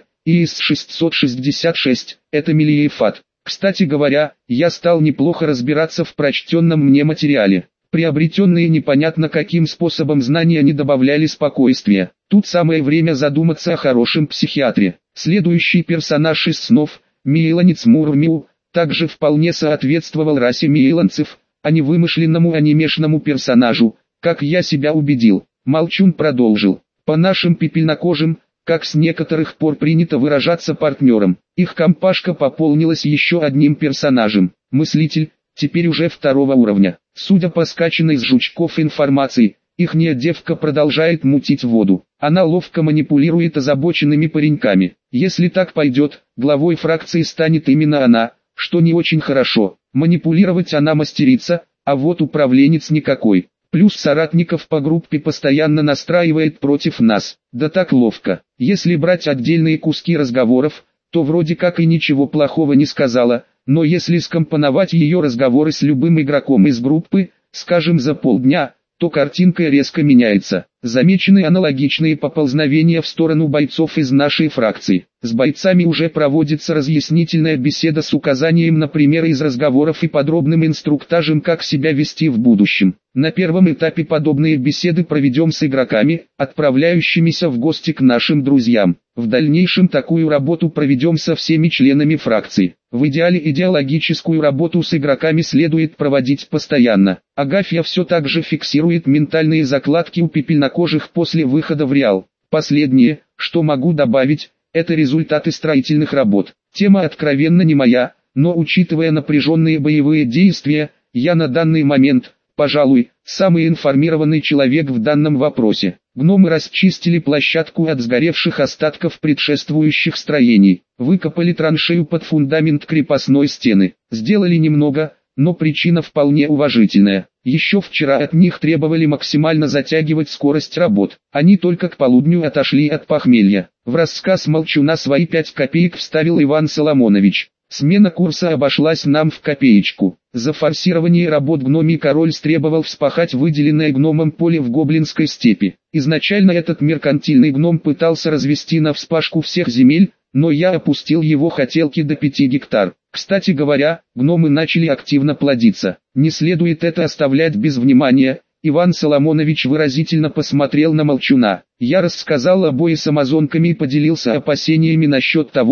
ИС-666, это Мелиефат. Кстати говоря, я стал неплохо разбираться в прочтенном мне материале. Приобретенные непонятно каким способом знания не добавляли спокойствия. Тут самое время задуматься о хорошем психиатре. Следующий персонаж из снов, мейлонец Мурмиу, также вполне соответствовал расе мейлонцев, а не вымышленному анимешному персонажу, как я себя убедил. Молчун продолжил. По нашим пепельнокожим, как с некоторых пор принято выражаться, партнерам, их компашка пополнилась еще одним персонажем. Мыслитель, теперь уже 2-го уровня. Судя по скачанной с жучков информации, ихняя девка продолжает мутить воду. Она ловко манипулирует озабоченными пареньками. Если так пойдет, главой фракции станет именно она, что не очень хорошо. Манипулировать она мастерица, а вот управленец никакой. Плюс соратников по группе постоянно настраивает против нас. Да так ловко. Если брать отдельные куски разговоров, то вроде как и ничего плохого не сказала, но если скомпоновать ее разговоры с любым игроком из группы, скажем за полдня, то картинка резко меняется. Замечены аналогичные поползновения в сторону бойцов из нашей фракции. С бойцами уже проводится разъяснительная беседа с указанием на примеры из разговоров и подробным инструктажем, как себя вести в будущем. На первом этапе подобные беседы проведем с игроками, отправляющимися в гости к нашим друзьям. В дальнейшем такую работу проведем со всеми членами фракции. В идеале идеологическую работу с игроками следует проводить постоянно. Агафья все так же фиксирует ментальные закладки у пепельнокожих после выхода в реал. Последнее, что могу добавить, это результаты строительных работ. Тема откровенно не моя, но учитывая напряженные боевые действия, я на данный момент, пожалуй, самый информированный человек в данном вопросе. Гномы расчистили площадку от сгоревших остатков предшествующих строений, выкопали траншею под фундамент крепостной стены. Сделали немного, но причина вполне уважительная. Еще вчера от них требовали максимально затягивать скорость работ. Они только к полудню отошли от похмелья. В рассказ Молчуна свои 5 копеек вставил Иван Соломонович. Смена курса обошлась нам в копеечку. За форсирование работ гномий король стребовал вспахать выделенное гномом поле в Гоблинской степи. Изначально этот меркантильный гном пытался развести на вспашку всех земель, но я опустил его хотелки до 5 гектар. Кстати говоря, гномы начали активно плодиться. Не следует это оставлять без внимания. Иван Соломонович выразительно посмотрел на Молчуна. Я рассказал о бое с амазонками и поделился опасениями насчет того,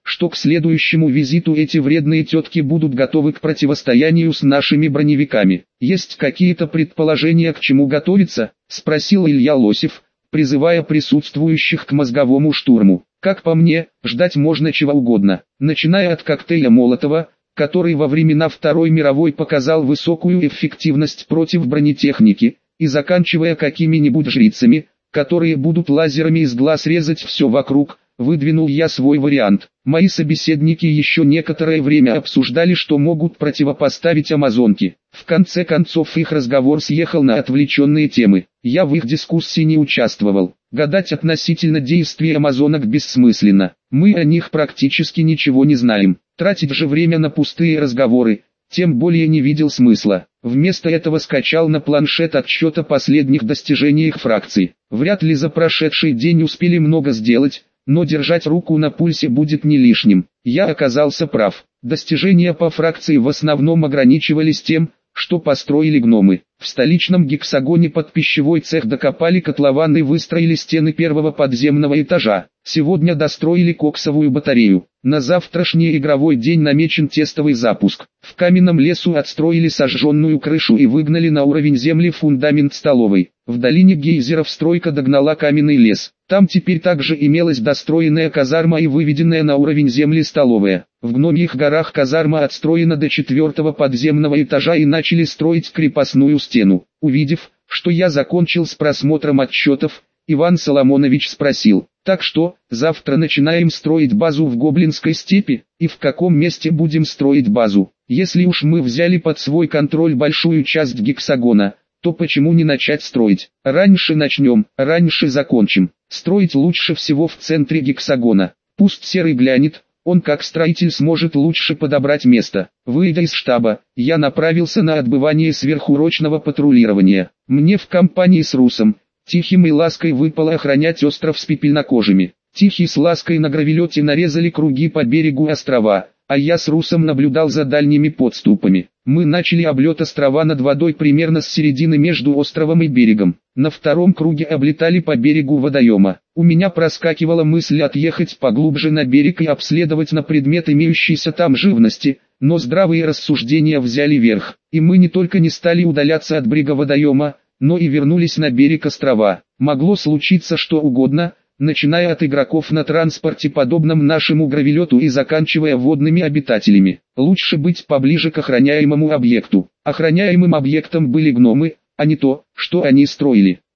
что к следующему визиту эти вредные тетки будут готовы к противостоянию с нашими броневиками. «Есть какие-то предположения, к чему готовиться?» – спросил Илья Лосев, призывая присутствующих к мозговому штурму. «Как по мне, ждать можно чего угодно, начиная от коктейля Молотова, который во времена Второй мировой показал высокую эффективность против бронетехники, и заканчивая какими-нибудь жрицами, которые будут лазерами из глаз резать все вокруг». Выдвинул я свой вариант. Мои собеседники еще некоторое время обсуждали, что могут противопоставить амазонке. В конце концов их разговор съехал на отвлеченные темы. Я в их дискуссии не участвовал. Гадать относительно действий амазонок бессмысленно. Мы о них практически ничего не знаем. Тратить же время на пустые разговоры, тем более не видел смысла. Вместо этого скачал на планшет отчет о последних достижениях фракции. Вряд ли за прошедший день успели много сделать, но держать руку на пульсе будет не лишним. Я оказался прав. Достижения по фракции в основном ограничивались тем, что построили гномы. В столичном гексагоне под пищевой цех докопали котлован и выстроили стены первого подземного этажа. Сегодня достроили коксовую батарею. На завтрашний игровой день намечен тестовый запуск. В каменном лесу отстроили сожженную крышу и выгнали на уровень земли фундамент столовой. В долине гейзеров стройка догнала каменный лес. Там теперь также имелась достроенная казарма и выведенная на уровень земли столовая. В Гномьих горах казарма отстроена до 4-го подземного этажа и начали строить крепостную стену. Увидев, что я закончил с просмотром отчетов, Иван Соломонович спросил: «Так что, завтра начинаем строить базу в Гоблинской степи, и в каком месте будем строить базу? Если уж мы взяли под свой контроль большую часть гексагона, то почему не начать строить? Раньше начнем, раньше закончим. Строить лучше всего в центре гексагона. Пусть Серый глянет, он как строитель сможет лучше подобрать место». Выйдя из штаба, я направился на отбывание сверхурочного патрулирования. Мне в компании с Русом, Тихим и Лаской выпало охранять остров с пепельнокожими. Тихий с Лаской на гравелете нарезали круги по берегу острова, а я с Русом наблюдал за дальними подступами. Мы начали облет острова над водой примерно с середины между островом и берегом. На втором круге облетали по берегу водоема. У меня проскакивала мысль отъехать поглубже на берег и обследовать на предмет имеющейся там живности, но здравые рассуждения взяли верх, и мы не только не стали удаляться от брега водоема, но и вернулись на берег острова. Могло случиться что угодно, начиная от игроков на транспорте, подобном нашему гравелету, и заканчивая водными обитателями. Лучше быть поближе к охраняемому объекту. Охраняемым объектом были гномы, а не то, что они строили.